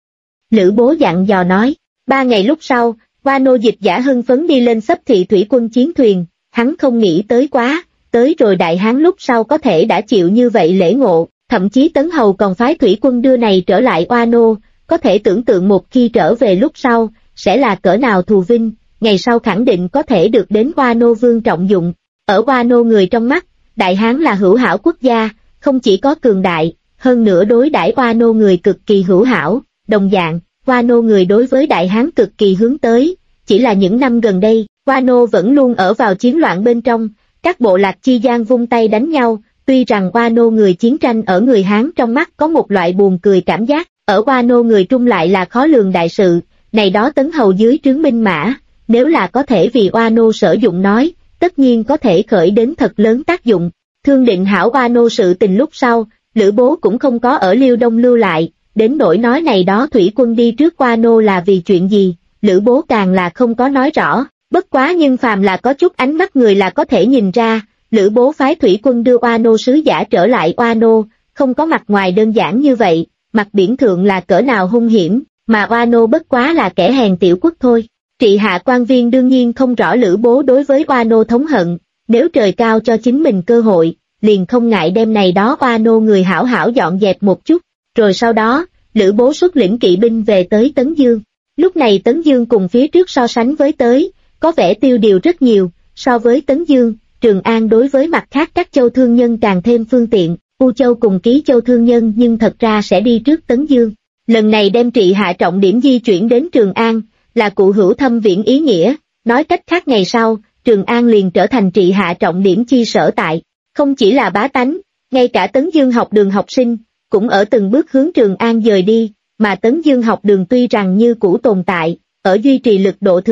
Speaker 1: Lữ Bố dặn dò nói, 3 ngày lúc sau, Oa Nô Dịch Giả hưng phấn đi lên Xấp Thị thủy quân chiến thuyền, hắn không nghĩ tới quá, tới rồi Đại Hán lúc sau có thể đã chịu như vậy lễ ngộ, thậm chí Tấn Hầu còn phái thủy quân đưa này trở lại Oa Nô, có thể tưởng tượng một khi trở về lúc sau, sẽ là cỡ nào thù vinh, ngày sau khẳng định có thể được đến Oa Nô vương trọng dụng. Ở Oa Nô người trong mắt, Đại Hán là hữu hảo quốc gia, không chỉ có cường đại, hơn nữa đối đãi Oa Nô người cực kỳ hữu hảo, đồng dạng, Oa Nô người đối với Đại Hán cực kỳ hướng tới, chỉ là những năm gần đây, Oa Nô vẫn luôn ở vào chiến loạn bên trong, các bộ lạc chi gian vung tay đánh nhau, tuy rằng Oa Nô người chiến tranh ở người Hán trong mắt có một loại buồn cười cảm giác, ở Oa Nô người Trung lại là khó lường đại sự, này đó Tấn Hầu dưới trướng binh mã, nếu là có thể vì Oa Nô sử dụng nói, tất nhiên có thể khởi đến thật lớn tác dụng. Thương định hảo Oa Nô sự tình lúc sau, Lữ Bố cũng không có ở Liêu Đông lưu lại, đến nỗi nói này đó thủy quân đi trước Oa Nô là vì chuyện gì, Lữ Bố càng là không có nói rõ, bất quá nhưng phàm là có chút ánh mắt người là có thể nhìn ra, Lữ Bố phái thủy quân đưa Oa Nô sứ giả trở lại Oa Nô, không có mặt ngoài đơn giản như vậy, mặt biển thượng là cỡ nào hung hiểm, mà Oa Nô bất quá là kẻ hèn tiểu quốc thôi. Trị hạ quan viên đương nhiên không rõ Lữ Bố đối với Oa Nô thống hận, nếu trời cao cho chính mình cơ hội, liền không ngại đem này đó Oa Nô người hảo hảo dọn dẹp một chút, rồi sau đó, Lữ Bố xuất lĩnh kỵ binh về tới Tấn Dương. Lúc này Tấn Dương cùng phía trước so sánh với tới, có vẻ tiêu điều rất nhiều, so với Tấn Dương, Trường An đối với mặt khác các châu thương nhân càng thêm phương tiện, U Châu cùng Ký Châu thương nhân nhưng thật ra sẽ đi trước Tấn Dương. Lần này đem trị hạ trọng điểm di chuyển đến Trường An, là cụ hữu thâm viễn ý nghĩa, nói cách khác ngày sau, Trường An liền trở thành trị hạ trọng điểm chi sở tại, không chỉ là bá tánh, ngay cả Tấn Dương học đường học sinh, cũng ở từng bước hướng Trường An dời đi, mà Tấn Dương học đường tuy rằng như cũ tồn tại, ở duy trì lực độ thượng,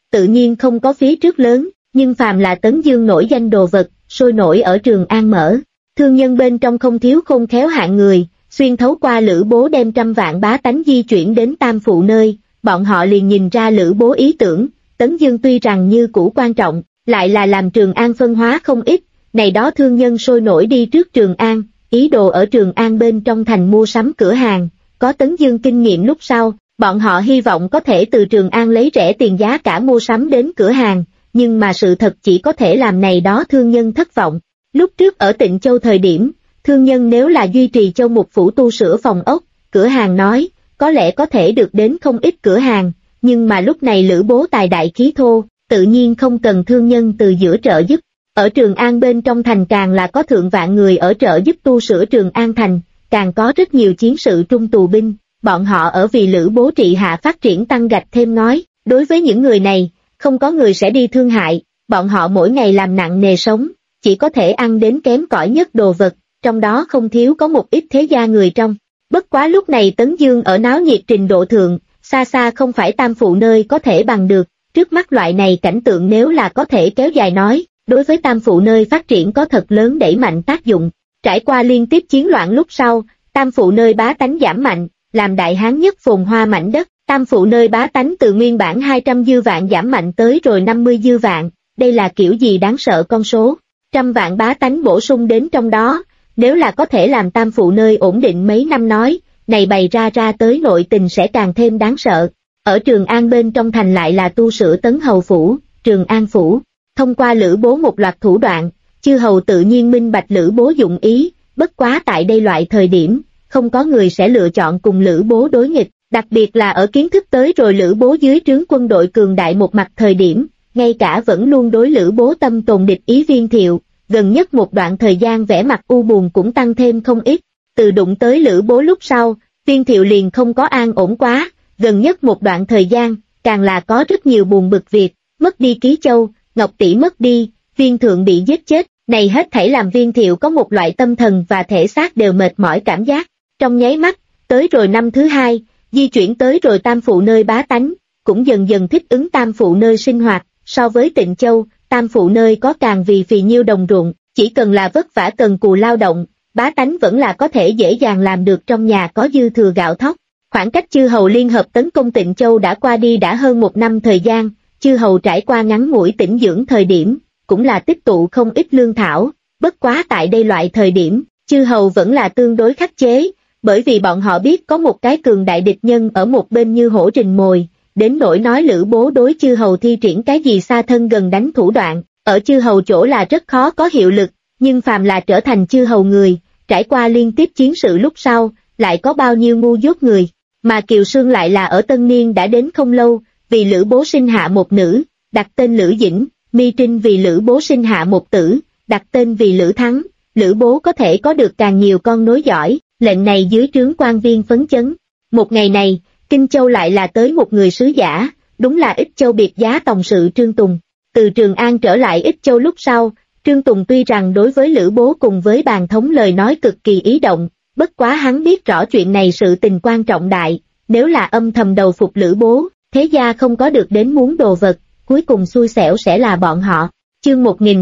Speaker 1: tự nhiên không có phía trước lớn, nhưng phàm là Tấn Dương nổi danh đồ vật, sôi nổi ở Trường An mở. Thương nhân bên trong không thiếu khôn khéo hạng người, xuyên thấu qua Lữ Bố đem trăm vạn bá tánh di chuyển đến Tam Phụ nơi, bọn họ liền nhìn ra Lữ Bố ý tưởng, Tấn Dương tuy rằng như cũ quan trọng, lại là làm Trường An phân hóa không ít, này đó thương nhân sôi nổi đi trước Trường An, ý đồ ở Trường An bên trong thành mua sắm cửa hàng, có Tấn Dương kinh nghiệm lúc sau, bọn họ hy vọng có thể từ Trường An lấy rẻ tiền giá cả mua sắm đến cửa hàng, nhưng mà sự thật chỉ có thể làm này đó thương nhân thất vọng. Lúc trước ở Tịnh Châu thời điểm, thương nhân nếu là duy trì Châu Mục Phủ tu sửa phòng ốc, cửa hàng nói, có lẽ có thể được đến không ít cửa hàng, nhưng mà lúc này Lữ Bố tài đại khí thô, tự nhiên không cần thương nhân từ giữa trợ giúp. Ở Trường An bên trong thành càng là có thượng vạn người ở trợ giúp tu sửa Trường An thành, càng có rất nhiều chiến sự trung tù binh, bọn họ ở vì Lữ Bố trị hạ phát triển tăng gạch thêm ngói, đối với những người này, không có người sẽ đi thương hại, bọn họ mỗi ngày làm nặng nề sống, chỉ có thể ăn đến kém cỏi nhất đồ vật, trong đó không thiếu có một ít thế gia người trong. Bất quá lúc này Tấn Dương ở náo nhiệt trình độ thượng, xa xa không phải Tam Phụ nơi có thể bằng được, trước mắt loại này cảnh tượng nếu là có thể kéo dài nói, đối với Tam Phụ nơi phát triển có thật lớn đẩy mạnh tác dụng. Trải qua liên tiếp chiến loạn lúc sau, Tam Phụ nơi bá tánh giảm mạnh, làm Đại Hán nhất phồn hoa mảnh đất, Tam Phụ nơi bá tánh từ nguyên bản 200 dư vạn giảm mạnh tới rồi 50 dư vạn, đây là kiểu gì đáng sợ con số, trăm vạn bá tánh bổ sung đến trong đó, nếu là có thể làm Tam Phụ nơi ổn định mấy năm nói, này bày ra tới nội tình sẽ càng thêm đáng sợ. Ở Trường An bên trong thành lại là tu sửa Tấn Hầu Phủ, Trường An Phủ, thông qua Lữ Bố một loạt thủ đoạn, chư hầu tự nhiên minh bạch Lữ Bố dụng ý, bất quá tại đây loại thời điểm, không có người sẽ lựa chọn cùng Lữ Bố đối nghịch, đặc biệt là ở kiến thức tới rồi Lữ Bố dưới trướng quân đội cường đại một mặt thời điểm, ngay cả vẫn luôn đối Lữ Bố tâm tồn địch ý Viên Thiệu, gần nhất một đoạn thời gian vẻ mặt u buồn cũng tăng thêm không ít, từ đụng tới Lữ Bố lúc sau, Viên Thiệu liền không có an ổn quá, gần nhất một đoạn thời gian, càng là có rất nhiều buồn bực việc, mất đi Ký Châu, Ngọc Tỷ mất đi, Viên Thượng bị giết chết, này hết thảy làm Viên Thiệu có một loại tâm thần và thể xác đều mệt mỏi cảm giác, trong nháy mắt, tới rồi năm thứ hai, di chuyển tới rồi Tam Phụ nơi bá tánh, cũng dần dần thích ứng Tam Phụ nơi sinh hoạt, so với Tịnh Châu, Tam Phụ nơi có càng vì phì nhiêu đồng ruộng, chỉ cần là vất vả cần cù lao động, bá tánh vẫn là có thể dễ dàng làm được trong nhà có dư thừa gạo thóc. Khoảng cách chư hầu liên hợp tấn công Tịnh Châu đã qua đi đã hơn một năm thời gian, chư hầu trải qua ngắn ngủi tĩnh dưỡng thời điểm, cũng là tích tụ không ít lương thảo, bất quá tại đây loại thời điểm, chư hầu vẫn là tương đối khắc chế, bởi vì bọn họ biết có một cái cường đại địch nhân ở một bên như hổ rình mồi, đến nỗi nói Lữ Bố đối chư hầu thi triển cái gì xa thân gần đánh thủ đoạn, ở chư hầu chỗ là rất khó có hiệu lực, nhưng phàm là trở thành chư hầu người, trải qua liên tiếp chiến sự lúc sau, lại có bao nhiêu ngu dốt người, mà Kiều Sương lại là ở Tân Niên đã đến không lâu, vì Lữ Bố sinh hạ một nữ, đặt tên Lữ Dĩnh, Mi Trinh vì Lữ Bố sinh hạ một tử, đặt tên vì Lữ Thắng, Lữ Bố có thể có được càng nhiều con nối dõi, lệnh này dưới trướng quan viên phấn chấn. Một ngày này, Kinh Châu lại là tới một người sứ giả, đúng là Ích Châu biệt giá tòng sự Trương Tùng. Từ Trường An trở lại Ích Châu lúc sau, Trương Tùng tuy rằng đối với Lữ Bố cùng với bàn thống lời nói cực kỳ ý động, bất quá hắn biết rõ chuyện này sự tình quan trọng đại, nếu là âm thầm đầu phục Lữ Bố, thế gia không có được đến muốn đồ vật, cuối cùng xui xẻo sẽ là bọn họ. Chương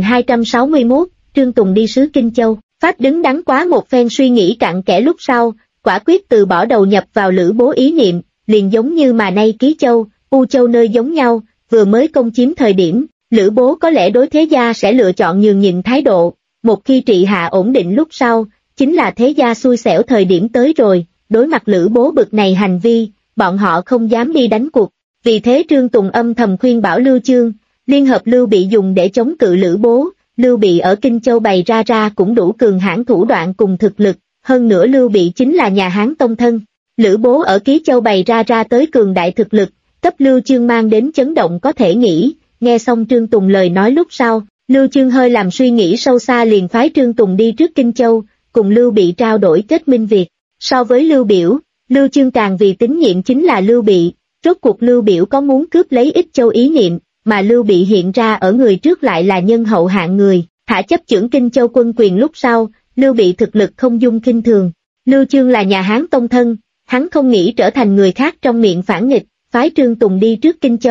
Speaker 1: 1261, Trương Tùng đi sứ Kinh Châu, Pháp đứng đắn quá một phen suy nghĩ cặn kẽ lúc sau, quả quyết từ bỏ đầu nhập vào Lữ Bố ý niệm, liền giống như mà nay Ký Châu, U Châu nơi giống nhau, vừa mới công chiếm thời điểm, Lữ Bố có lẽ đối thế gia sẽ lựa chọn nhường nhịn thái độ, một khi trị hạ ổn định lúc sau, chính là thế gia xui xẻo thời điểm tới rồi, đối mặt Lữ Bố bực này hành vi, bọn họ không dám đi đánh cuộc, vì thế Trương Tùng âm thầm khuyên bảo Lưu Chương, liên hợp Lưu Bị dùng để chống cự Lữ Bố, Lưu Bị ở Kinh Châu bày ra cũng đủ cường hãn thủ đoạn cùng thực lực, hơn nữa Lưu Bị chính là nhà Hán tông thân, Lữ Bố ở Ký Châu bày ra tới cường đại thực lực, cấp Lưu Chương mang đến chấn động có thể nghĩ, nghe xong Trương Tùng lời nói lúc sau, Lưu Chương hơi làm suy nghĩ sâu xa liền phái Trương Tùng đi trước Kinh Châu, cùng Lưu Bị trao đổi kết minh việc, so với Lưu Biểu, Lưu Chương càng vì tín nhiệm chính là Lưu Bị, rốt cuộc Lưu Biểu có muốn cướp lấy Ích Châu ý niệm, mà Lưu Bị hiện ra ở người trước lại là nhân hậu hạng người, thả chấp chưởng Kinh Châu quân quyền lúc sau, Lưu Bị thực lực không dung khinh thường, Lưu Chương là nhà Hán tông thân, hắn không nghĩ trở thành người khác trong miệng phản nghịch, phái Trương Tùng đi trước Kinh Châu,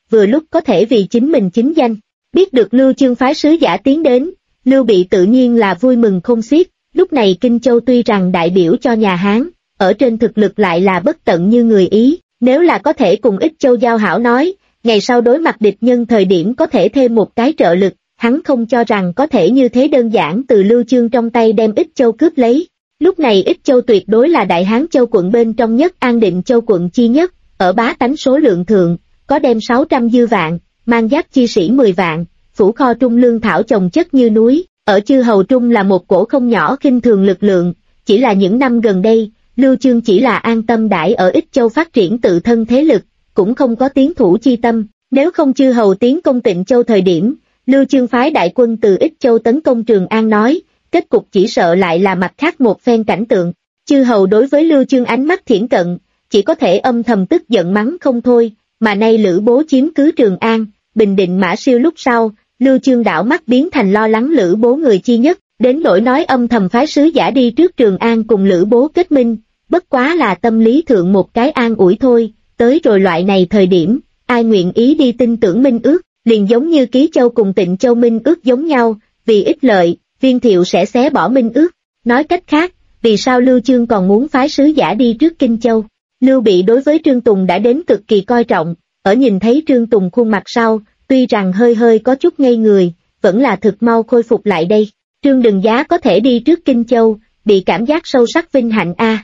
Speaker 1: vừa lúc có thể vì chính mình chính danh. Biết được Lưu Chương phái sứ giả tiến đến, Lưu Bị tự nhiên là vui mừng khôn xiết. Lúc này Kinh Châu tuy rằng đại biểu cho nhà Hán, ở trên thực lực lại là bất tận như người Ý, nếu là có thể cùng Ích Châu giao hảo nói, ngày sau đối mặt địch nhân thời điểm có thể thêm một cái trợ lực, hắn không cho rằng có thể như thế đơn giản từ Lưu Chương trong tay đem Ích Châu cướp lấy. Lúc này Ích Châu tuyệt đối là Đại Hán Châu quận bên trong nhất An Định Châu quận chi nhất, ở bá tánh số lượng thượng, có đem 600 dư vạn, mang giáp chi sĩ 10 vạn, phủ kho trung lương thảo chồng chất như núi, ở chư hầu trung là một cổ không nhỏ khinh thường lực lượng, chỉ là những năm gần đây, Lưu Chương chỉ là an tâm đãi ở Ích Châu phát triển tự thân thế lực, cũng không có tiến thủ chi tâm, nếu không chư hầu tiến công Tịnh Châu thời điểm, Lưu Chương phái đại quân từ Ích Châu tấn công Trường An nói, kết cục chỉ sợ lại là mặt khác một phen cảnh tượng. Chư hầu đối với Lưu Chương ánh mắt thiển cận, chỉ có thể âm thầm tức giận mắng không thôi, mà nay Lữ Bố chiếm cứ Trường An, bình định Mã Siêu lúc sau, Lưu Chương đảo mắt biến thành lo lắng Lữ Bố người chi nhất, đến nỗi nói âm thầm phái sứ giả đi trước Trường An cùng Lữ Bố kết minh, bất quá là tâm lý thượng một cái an ủi thôi, tới rồi loại này thời điểm, ai nguyện ý đi tin tưởng minh ước, liền giống như Ký Châu cùng Tịnh Châu minh ước giống nhau, vì ích lợi, Viên Thiệu sẽ xé bỏ minh ước. Nói cách khác, vì sao Lưu Chương còn muốn phái sứ giả đi trước Kinh Châu? Lưu Bị đối với Trương Tùng đã đến cực kỳ coi trọng, ở nhìn thấy Trương Tùng khuôn mặt sau, tuy rằng hơi hơi có chút ngây người, vẫn là thực mau khôi phục lại đây. Trương Đừng Giá có thể đi trước Kinh Châu, bị cảm giác sâu sắc vinh hạnh a.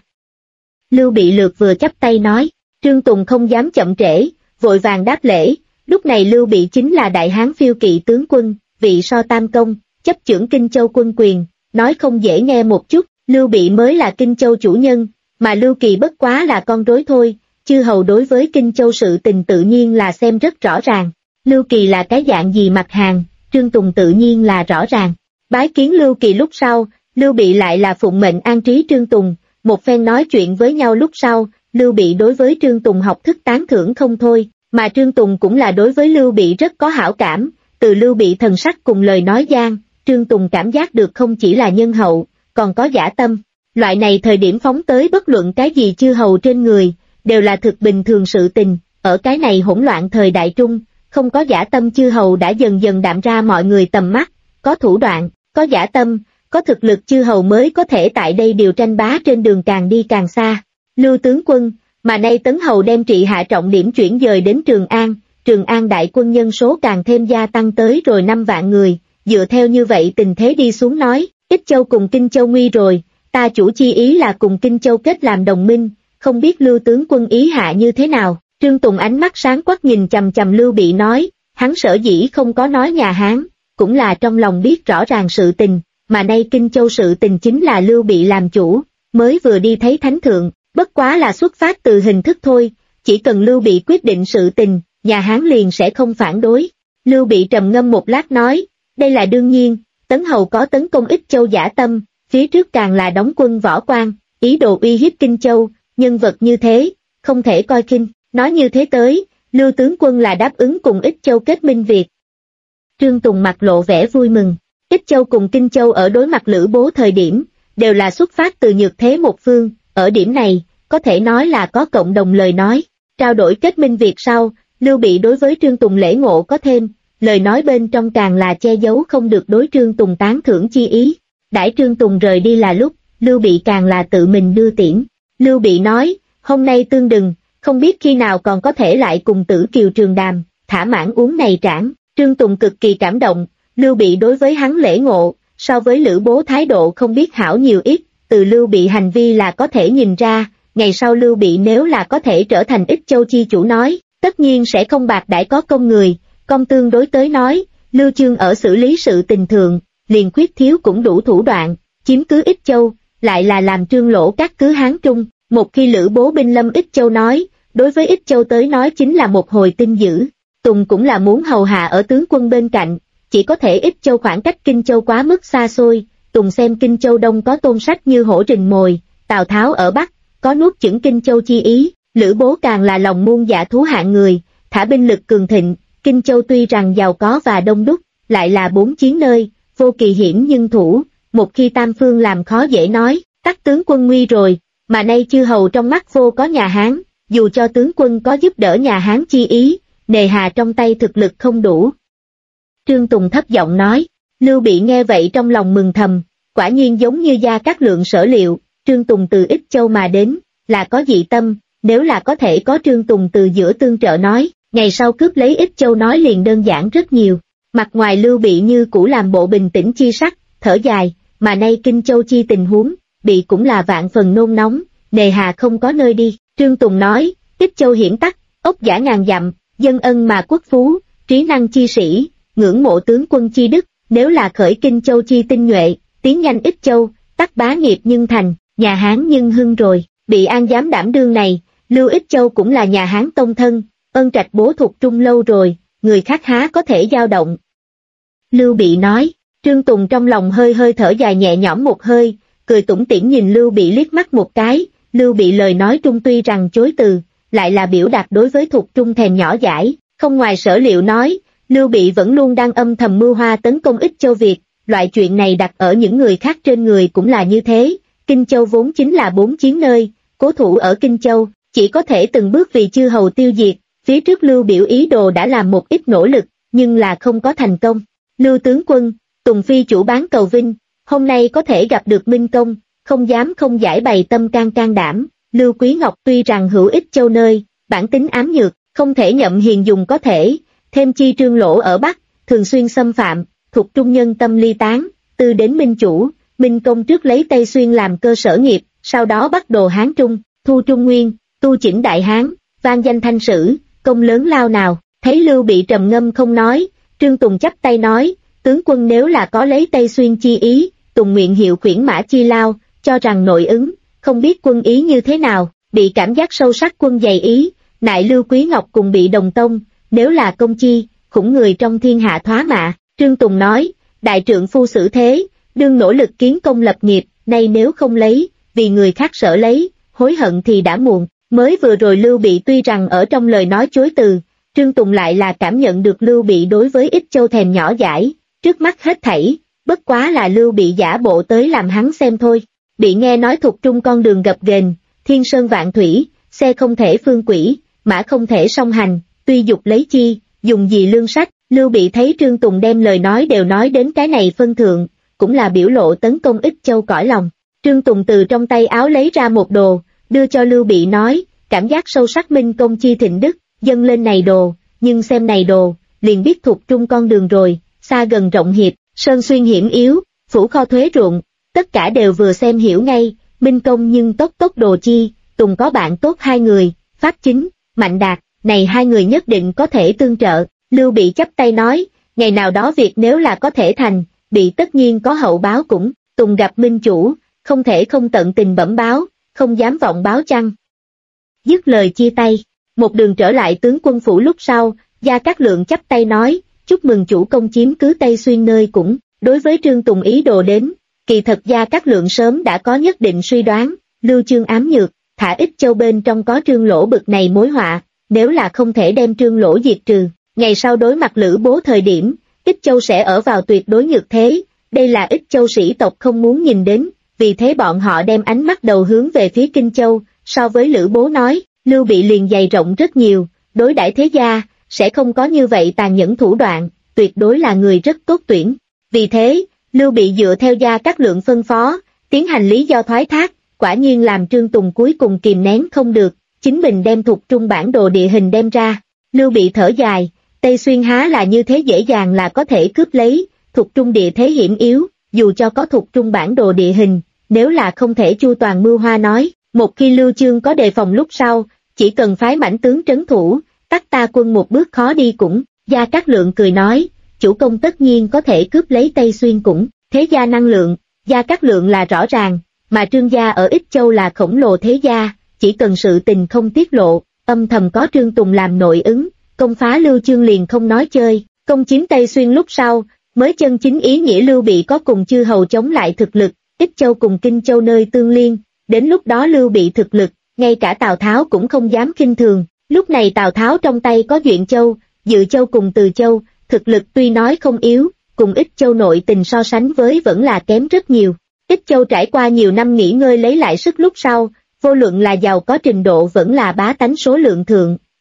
Speaker 1: Lưu Bị lược vừa chắp tay nói, Trương Tùng không dám chậm trễ, vội vàng đáp lễ. Lúc này Lưu Bị chính là Đại Hán phiêu kỵ tướng quân, vị so tam công, chấp chưởng Kinh Châu quân quyền, nói không dễ nghe một chút, Lưu Bị mới là Kinh Châu chủ nhân, mà Lưu Kỳ bất quá là con rối thôi, chư hầu đối với Kinh Châu sự tình tự nhiên là xem rất rõ ràng. Lưu Kỳ là cái dạng gì mặt hàng, Trương Tùng tự nhiên là rõ ràng. Bái kiến Lưu Kỳ lúc sau, Lưu Bị lại là phụng mệnh an trí Trương Tùng, một phen nói chuyện với nhau lúc sau, Lưu Bị đối với Trương Tùng học thức tán thưởng không thôi, mà Trương Tùng cũng là đối với Lưu Bị rất có hảo cảm, từ Lưu Bị thần sắc cùng lời nói gian, Trương Tùng cảm giác được không chỉ là nhân hậu, còn có dã tâm. Loại này thời điểm phóng tới bất luận cái gì chư hầu trên người, đều là thực bình thường sự tình, ở cái này hỗn loạn thời đại trung, không có dã tâm chư hầu đã dần dần đạm ra mọi người tầm mắt, có thủ đoạn, có dã tâm, có thực lực chư hầu mới có thể tại đây điều tranh bá trên đường càng đi càng xa. Lưu tướng quân, mà nay Tấn Hầu đem trị hạ trọng điểm chuyển dời đến Trường An đại quân nhân số càng thêm gia tăng tới rồi 5 vạn người, dựa theo như vậy tình thế đi xuống nói, Ích Châu cùng Kinh Châu nguy rồi, ta chủ chi ý là cùng Kinh Châu kết làm đồng minh, không biết Lưu tướng quân ý hạ như thế nào. Trương Tùng ánh mắt sáng quắc nhìn chằm chằm Lưu Bị nói, hắn sở dĩ không có nói nhà Hán, cũng là trong lòng biết rõ ràng sự tình, mà nay Kinh Châu sự tình chính là Lưu Bị làm chủ, mới vừa đi thấy thánh thượng, bất quá là xuất phát từ hình thức thôi, chỉ cần Lưu Bị quyết định sự tình, nhà Hán liền sẽ không phản đối. Lưu Bị trầm ngâm một lát nói, đây là đương nhiên, Tấn Hầu có tấn công Ích Châu dã tâm, phía trước càng là đóng quân võ quan, ý đồ uy hiếp Kinh Châu, nhân vật như thế, không thể coi khinh. Nói như thế tới, Lưu tướng quân là đáp ứng cùng Ích Châu kết minh việc. Trương Tùng mặt lộ vẻ vui mừng, Ích Châu cùng Kinh Châu ở đối mặt Lữ Bố thời điểm, đều là xuất phát từ nhược thế một phương, ở điểm này, có thể nói là có cộng đồng lời nói. Trao đổi kết minh việc sau, Lưu Bị đối với Trương Tùng lễ ngộ có thêm, lời nói bên trong càng là che giấu không được đối Trương Tùng tán thưởng chi ý. Đãi Trương Tùng rời đi là lúc, Lưu Bị càng là tự mình đưa tiễn. Lưu Bị nói, hôm nay tương đừng, không biết khi nào còn có thể lại cùng Tử Kiều trường đàm, thỏa mãn uống này trảng. Trương Tùng cực kỳ cảm động, Lưu Bị đối với hắn lễ ngộ, so với Lữ Bố thái độ không biết hảo nhiều ít, từ Lưu Bị hành vi là có thể nhìn ra, ngày sau Lưu Bị nếu là có thể trở thành Ích Châu chi chủ nói, tất nhiên sẽ không bạc đãi có công người, công tương đối tới nói, Lưu Chương ở xử lý sự tình thường, liền khuyết thiếu cũng đủ thủ đoạn, chiếm cứ Ích Châu, lại là làm Trương Lỗ các cứ Hán Trung, một khi Lữ Bố binh lâm Ích Châu nói, đối với Ích Châu tới nói chính là một hồi tin dữ. Tùng cũng là muốn hầu hạ ở tướng quân bên cạnh, chỉ có thể Ích Châu khoảng cách Kinh Châu quá mức xa xôi, Tùng xem Kinh Châu Đông có tôn sách như hổ rình mồi, Tào Tháo ở Bắc, có nuốt chửng Kinh Châu chi ý, Lữ Bố càng là lòng muôn dạ thú hạng người, thả binh lực cường thịnh, Kinh Châu tuy rằng giàu có và đông đúc, lại là 4 chiến nơi, vô kỳ hiểm nhưng thủ, một khi tam phương làm khó dễ nói, tắc tướng quân nguy rồi, mà nay chư hầu trong mắt vô có nhà Hán, dù cho tướng quân có giúp đỡ nhà Hán chi ý, nề hà trong tay thực lực không đủ. Trương Tùng thấp giọng nói, Lưu Bị nghe vậy trong lòng mừng thầm, quả nhiên giống như Gia Cát Lượng sở liệu, Trương Tùng từ Ích Châu mà đến, là có dị tâm, nếu là có thể có Trương Tùng từ giữa tương trợ nói, ngày sau cướp lấy Ích Châu nói liền đơn giản rất nhiều. Mặt ngoài Lưu Bị như cũ làm bộ bình tĩnh chi sắc, thở dài, mà nay Kinh Châu chi tình huống, Bị cũng là vạn phần nôn nóng, nề hà không có nơi đi. Trương Tùng nói, Ích Châu hiển tắc, ốc giả ngàn dặm, dân ân mà quốc phú, trí năng chi sĩ, ngưỡng mộ tướng quân chi đức, nếu là khởi Kinh Châu chi tinh nhuệ, tiến nhanh Ích Châu, tắc bá nghiệp nhưng thành, nhà Hán nhưng hưng rồi. Bị an dám đảm đương này, Lưu Ích Châu cũng là nhà Hán tông thân, ân trạch bố thuộc trung lâu rồi, người khác há có thể dao động. Lưu Bị nói, Trương Tùng trong lòng hơi hơi thở dài nhẹ nhõm một hơi, cười tủm tỉm nhìn Lưu Bị liếc mắt một cái. Lưu Bị lời nói trung tuy rằng chối từ, lại là biểu đạt đối với Thục Trung thèm nhỏ dãi, không ngoài sở liệu nói, Lưu Bị vẫn luôn đang âm thầm mưu hoa tấn công Ích Châu Việt, loại chuyện này đặt ở những người khác trên người cũng là như thế. Kinh Châu vốn chính là 4 chiến nơi, cố thủ ở Kinh Châu, chỉ có thể từng bước vì chư hầu tiêu diệt, phía trước Lưu Biểu ý đồ đã làm một ít nỗ lực, nhưng là không có thành công. Lưu tướng quân, Tùng Phi chủ bán cầu vinh, hôm nay có thể gặp được Minh Công, không dám không giải bày tâm can đảm. Lưu Quý Ngọc tuy rằng hữu Ích Châu nơi, bản tính ám nhược, không thể nhậm hiền dùng có thể, thêm chi Trương Lỗ ở Bắc, thường xuyên xâm phạm, thuộc trung nhân tâm ly tán, từ đến Minh Chủ, Minh Công trước lấy Tây Xuyên làm cơ sở nghiệp, sau đó bắt đồ Hán Trung, thu Trung Nguyên, tu chỉnh Đại Hán, vang danh thanh sử, công lớn lao nào. Thấy Lưu Bị trầm ngâm không nói, Trương Tùng chắp tay nói, tướng quân nếu là có lấy Tây Xuyên chi ý, Tùng nguyện hiệu khuyển mã chi lao, cho rằng nội ứng, không biết quân ý như thế nào. Bị cảm giác sâu sắc quân dày ý, nại Lưu Quý Ngọc cùng bị đồng tông, nếu là công chi, khủng người trong thiên hạ thoá mạ. Trương Tùng nói, đại trượng phu xử thế, đương nỗ lực kiến công lập nghiệp, nay nếu không lấy, vì người khác sợ lấy, hối hận thì đã muộn. Mới vừa rồi Lưu Bị tuy rằng ở trong lời nói chối từ, Trương Tùng lại là cảm nhận được Lưu Bị đối với Ích Châu thèm nhỏ dãi, trước mắt hết thảy, bất quá là Lưu Bị giả bộ tới làm hắn xem thôi. Bị nghe nói Thục Trung con đường gập ghềnh, thiên sơn vạn thủy, xe không thể phương quỷ, mã không thể song hành, tuy dục lấy chi, dùng gì lương sách. Lưu Bị thấy Trương Tùng đem lời nói đều nói đến cái này phân thượng, cũng là biểu lộ tấn công Ích Châu cõi lòng. Trương Tùng từ trong tay áo lấy ra một đồ, đưa cho Lưu Bị nói, cảm giác sâu sắc Minh Công chi thịnh đức, dâng lên này đồ, nhưng xem này đồ, liền biết Thục Trung con đường rồi, xa gần rộng hiệp, sơn xuyên hiểm yếu, phủ kho thuế ruộng, tất cả đều vừa xem hiểu ngay. Minh Công nhưng tốc đồ chi, Tùng có bạn tốt hai người, Pháp Chính, Mạnh Đạt, này hai người nhất định có thể tương trợ. Lưu Bị chắp tay nói, ngày nào đó việc nếu là có thể thành, Bị tất nhiên có hậu báo cũng. Tùng gặp Minh Chủ, không thể không tận tình bẩm báo, không dám vọng báo chăng. Dứt lời chia tay, một đường trở lại tướng quân phủ lúc sau, Gia Cát Lượng chắp tay nói, chúc mừng chủ công chiếm cứ Tây Xuyên nơi cũng. Đối với Trương Tùng ý đồ đến, kỳ thật Gia Cát Lượng sớm đã có nhất định suy đoán, Lưu Chương ám nhược, thả Ích Châu bên trong có Trương Lỗ bực này mối họa, nếu là không thể đem Trương Lỗ diệt trừ, ngày sau đối mặt Lữ Bố thời điểm, Ích Châu sẽ ở vào tuyệt đối nhược thế, đây là Ích Châu sĩ tộc không muốn nhìn đến, vì thế bọn họ đem ánh mắt đầu hướng về phía Kinh Châu. So với Lữ Bố nói, Lưu Bị liền dày rộng rất nhiều, đối đãi thế gia, sẽ không có như vậy tàn nhẫn thủ đoạn, tuyệt đối là người rất tốt tuyển. Vì thế, Lưu Bị dựa theo Gia Cát Lượng phân phó, tiến hành lý do thoái thác, quả nhiên làm Trương Tùng cuối cùng kìm nén không được, chính mình đem Thục Trung bản đồ địa hình đem ra. Lưu Bị thở dài, Tây Xuyên há là như thế dễ dàng là có thể cướp lấy, Thục Trung địa thế hiểm yếu, dù cho có Thục Trung bản đồ địa hình, nếu là không thể chu toàn mưu hoa nói, một khi Lưu Chương có đề phòng lúc sau, chỉ cần phái mãnh tướng trấn thủ, tắc ta quân một bước khó đi cũng. Gia Cát Lượng cười nói, chủ công tất nhiên có thể cướp lấy Tây Xuyên cũng, thế gia năng lượng, Gia Cát Lượng là rõ ràng, mà Trương gia ở Ích Châu là khổng lồ thế gia, chỉ cần sự tình không tiết lộ, âm thầm có Trương Tùng làm nội ứng, công phá Lưu Chương liền không nói chơi, công chiếm Tây Xuyên lúc sau, mới chân chính ý nghĩa Lưu Bị có cùng chư hầu chống lại thực lực, Ích Châu cùng Kinh Châu nơi tương liên, đến lúc đó Lưu Bị thực lực, ngay cả Tào Tháo cũng không dám khinh thường. Lúc này Tào Tháo trong tay có Duyện Châu, Dự Châu cùng Từ Châu, thực lực tuy nói không yếu, cùng Ích Châu nội tình so sánh với vẫn là kém rất nhiều. Ích Châu trải qua nhiều năm nghỉ ngơi lấy lại sức lúc sau, vô luận là giàu có trình độ vẫn là bá tánh số lượng thượng,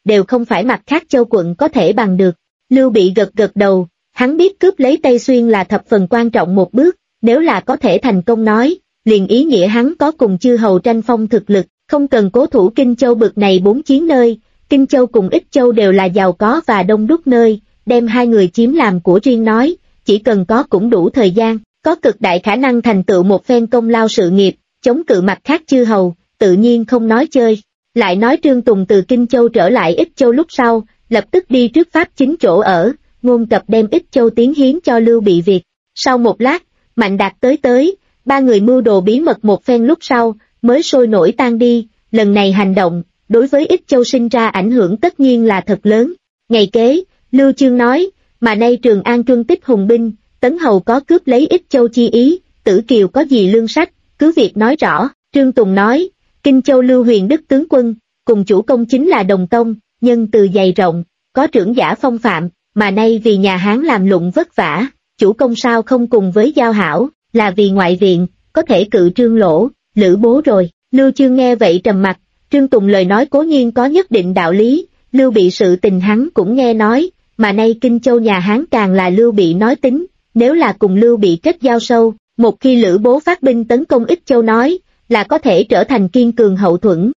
Speaker 1: đều không phải mặt khác châu quận có thể bằng được. Lưu Bị gật gật đầu, hắn biết cướp lấy Tây Xuyên là thập phần quan trọng một bước, nếu là có thể thành công nói, liền ý nghĩa hắn có cùng chư hầu tranh phong thực lực, không cần cố thủ Kinh Châu bực này 4 chiến nơi, Kinh Châu cùng Ích Châu đều là giàu có và đông đúc nơi, đem hai người chiếm làm của riêng nói, chỉ cần có cũng đủ thời gian, có cực đại khả năng thành tựu một phen công lao sự nghiệp, chống cự mặt khác chư hầu, tự nhiên không nói chơi. Lại nói Trương Tùng từ Kinh Châu trở lại Ích Châu lúc sau, lập tức đi trước Pháp chính chỗ ở, Ngôn Cập đem Ích Châu tiến hiến cho Lưu Bị Việt. Sau một lát, Mạnh Đạt tới, ba người mưu đồ bí mật một phen lúc sau, mới sôi nổi tan đi, lần này hành động, đối với Ích Châu sinh ra ảnh hưởng tất nhiên là thật lớn. Ngày kế, Lưu Chương nói, mà nay Trường An truân tích hùng binh, Tấn Hầu có cướp lấy Ích Châu chi ý, Tử Kiều có gì lương sách, cứ việc nói rõ. Trương Tùng nói, Kinh Châu Lưu Huyền Đức tướng quân, cùng chủ công chính là đồng tông, nhân từ dày rộng, có trưởng giả phong phạm, mà nay vì nhà Hán làm lụng vất vả, chủ công sao không cùng với giao hảo, là vì ngoại viện, có thể cự Trương Lỗ, Lữ Bố rồi. Lưu Chương nghe vậy trầm mặt, Trương Tùng lời nói cố nhiên có nhất định đạo lý, Lưu Bị sự tình hắn cũng nghe nói, mà nay Kinh Châu nhà Hán càng là Lưu Bị nói tính, nếu là cùng Lưu Bị kết giao sâu, một khi Lữ Bố phát binh tấn công Ích Châu nói, là có thể trở thành kiên cường hậu thuẫn,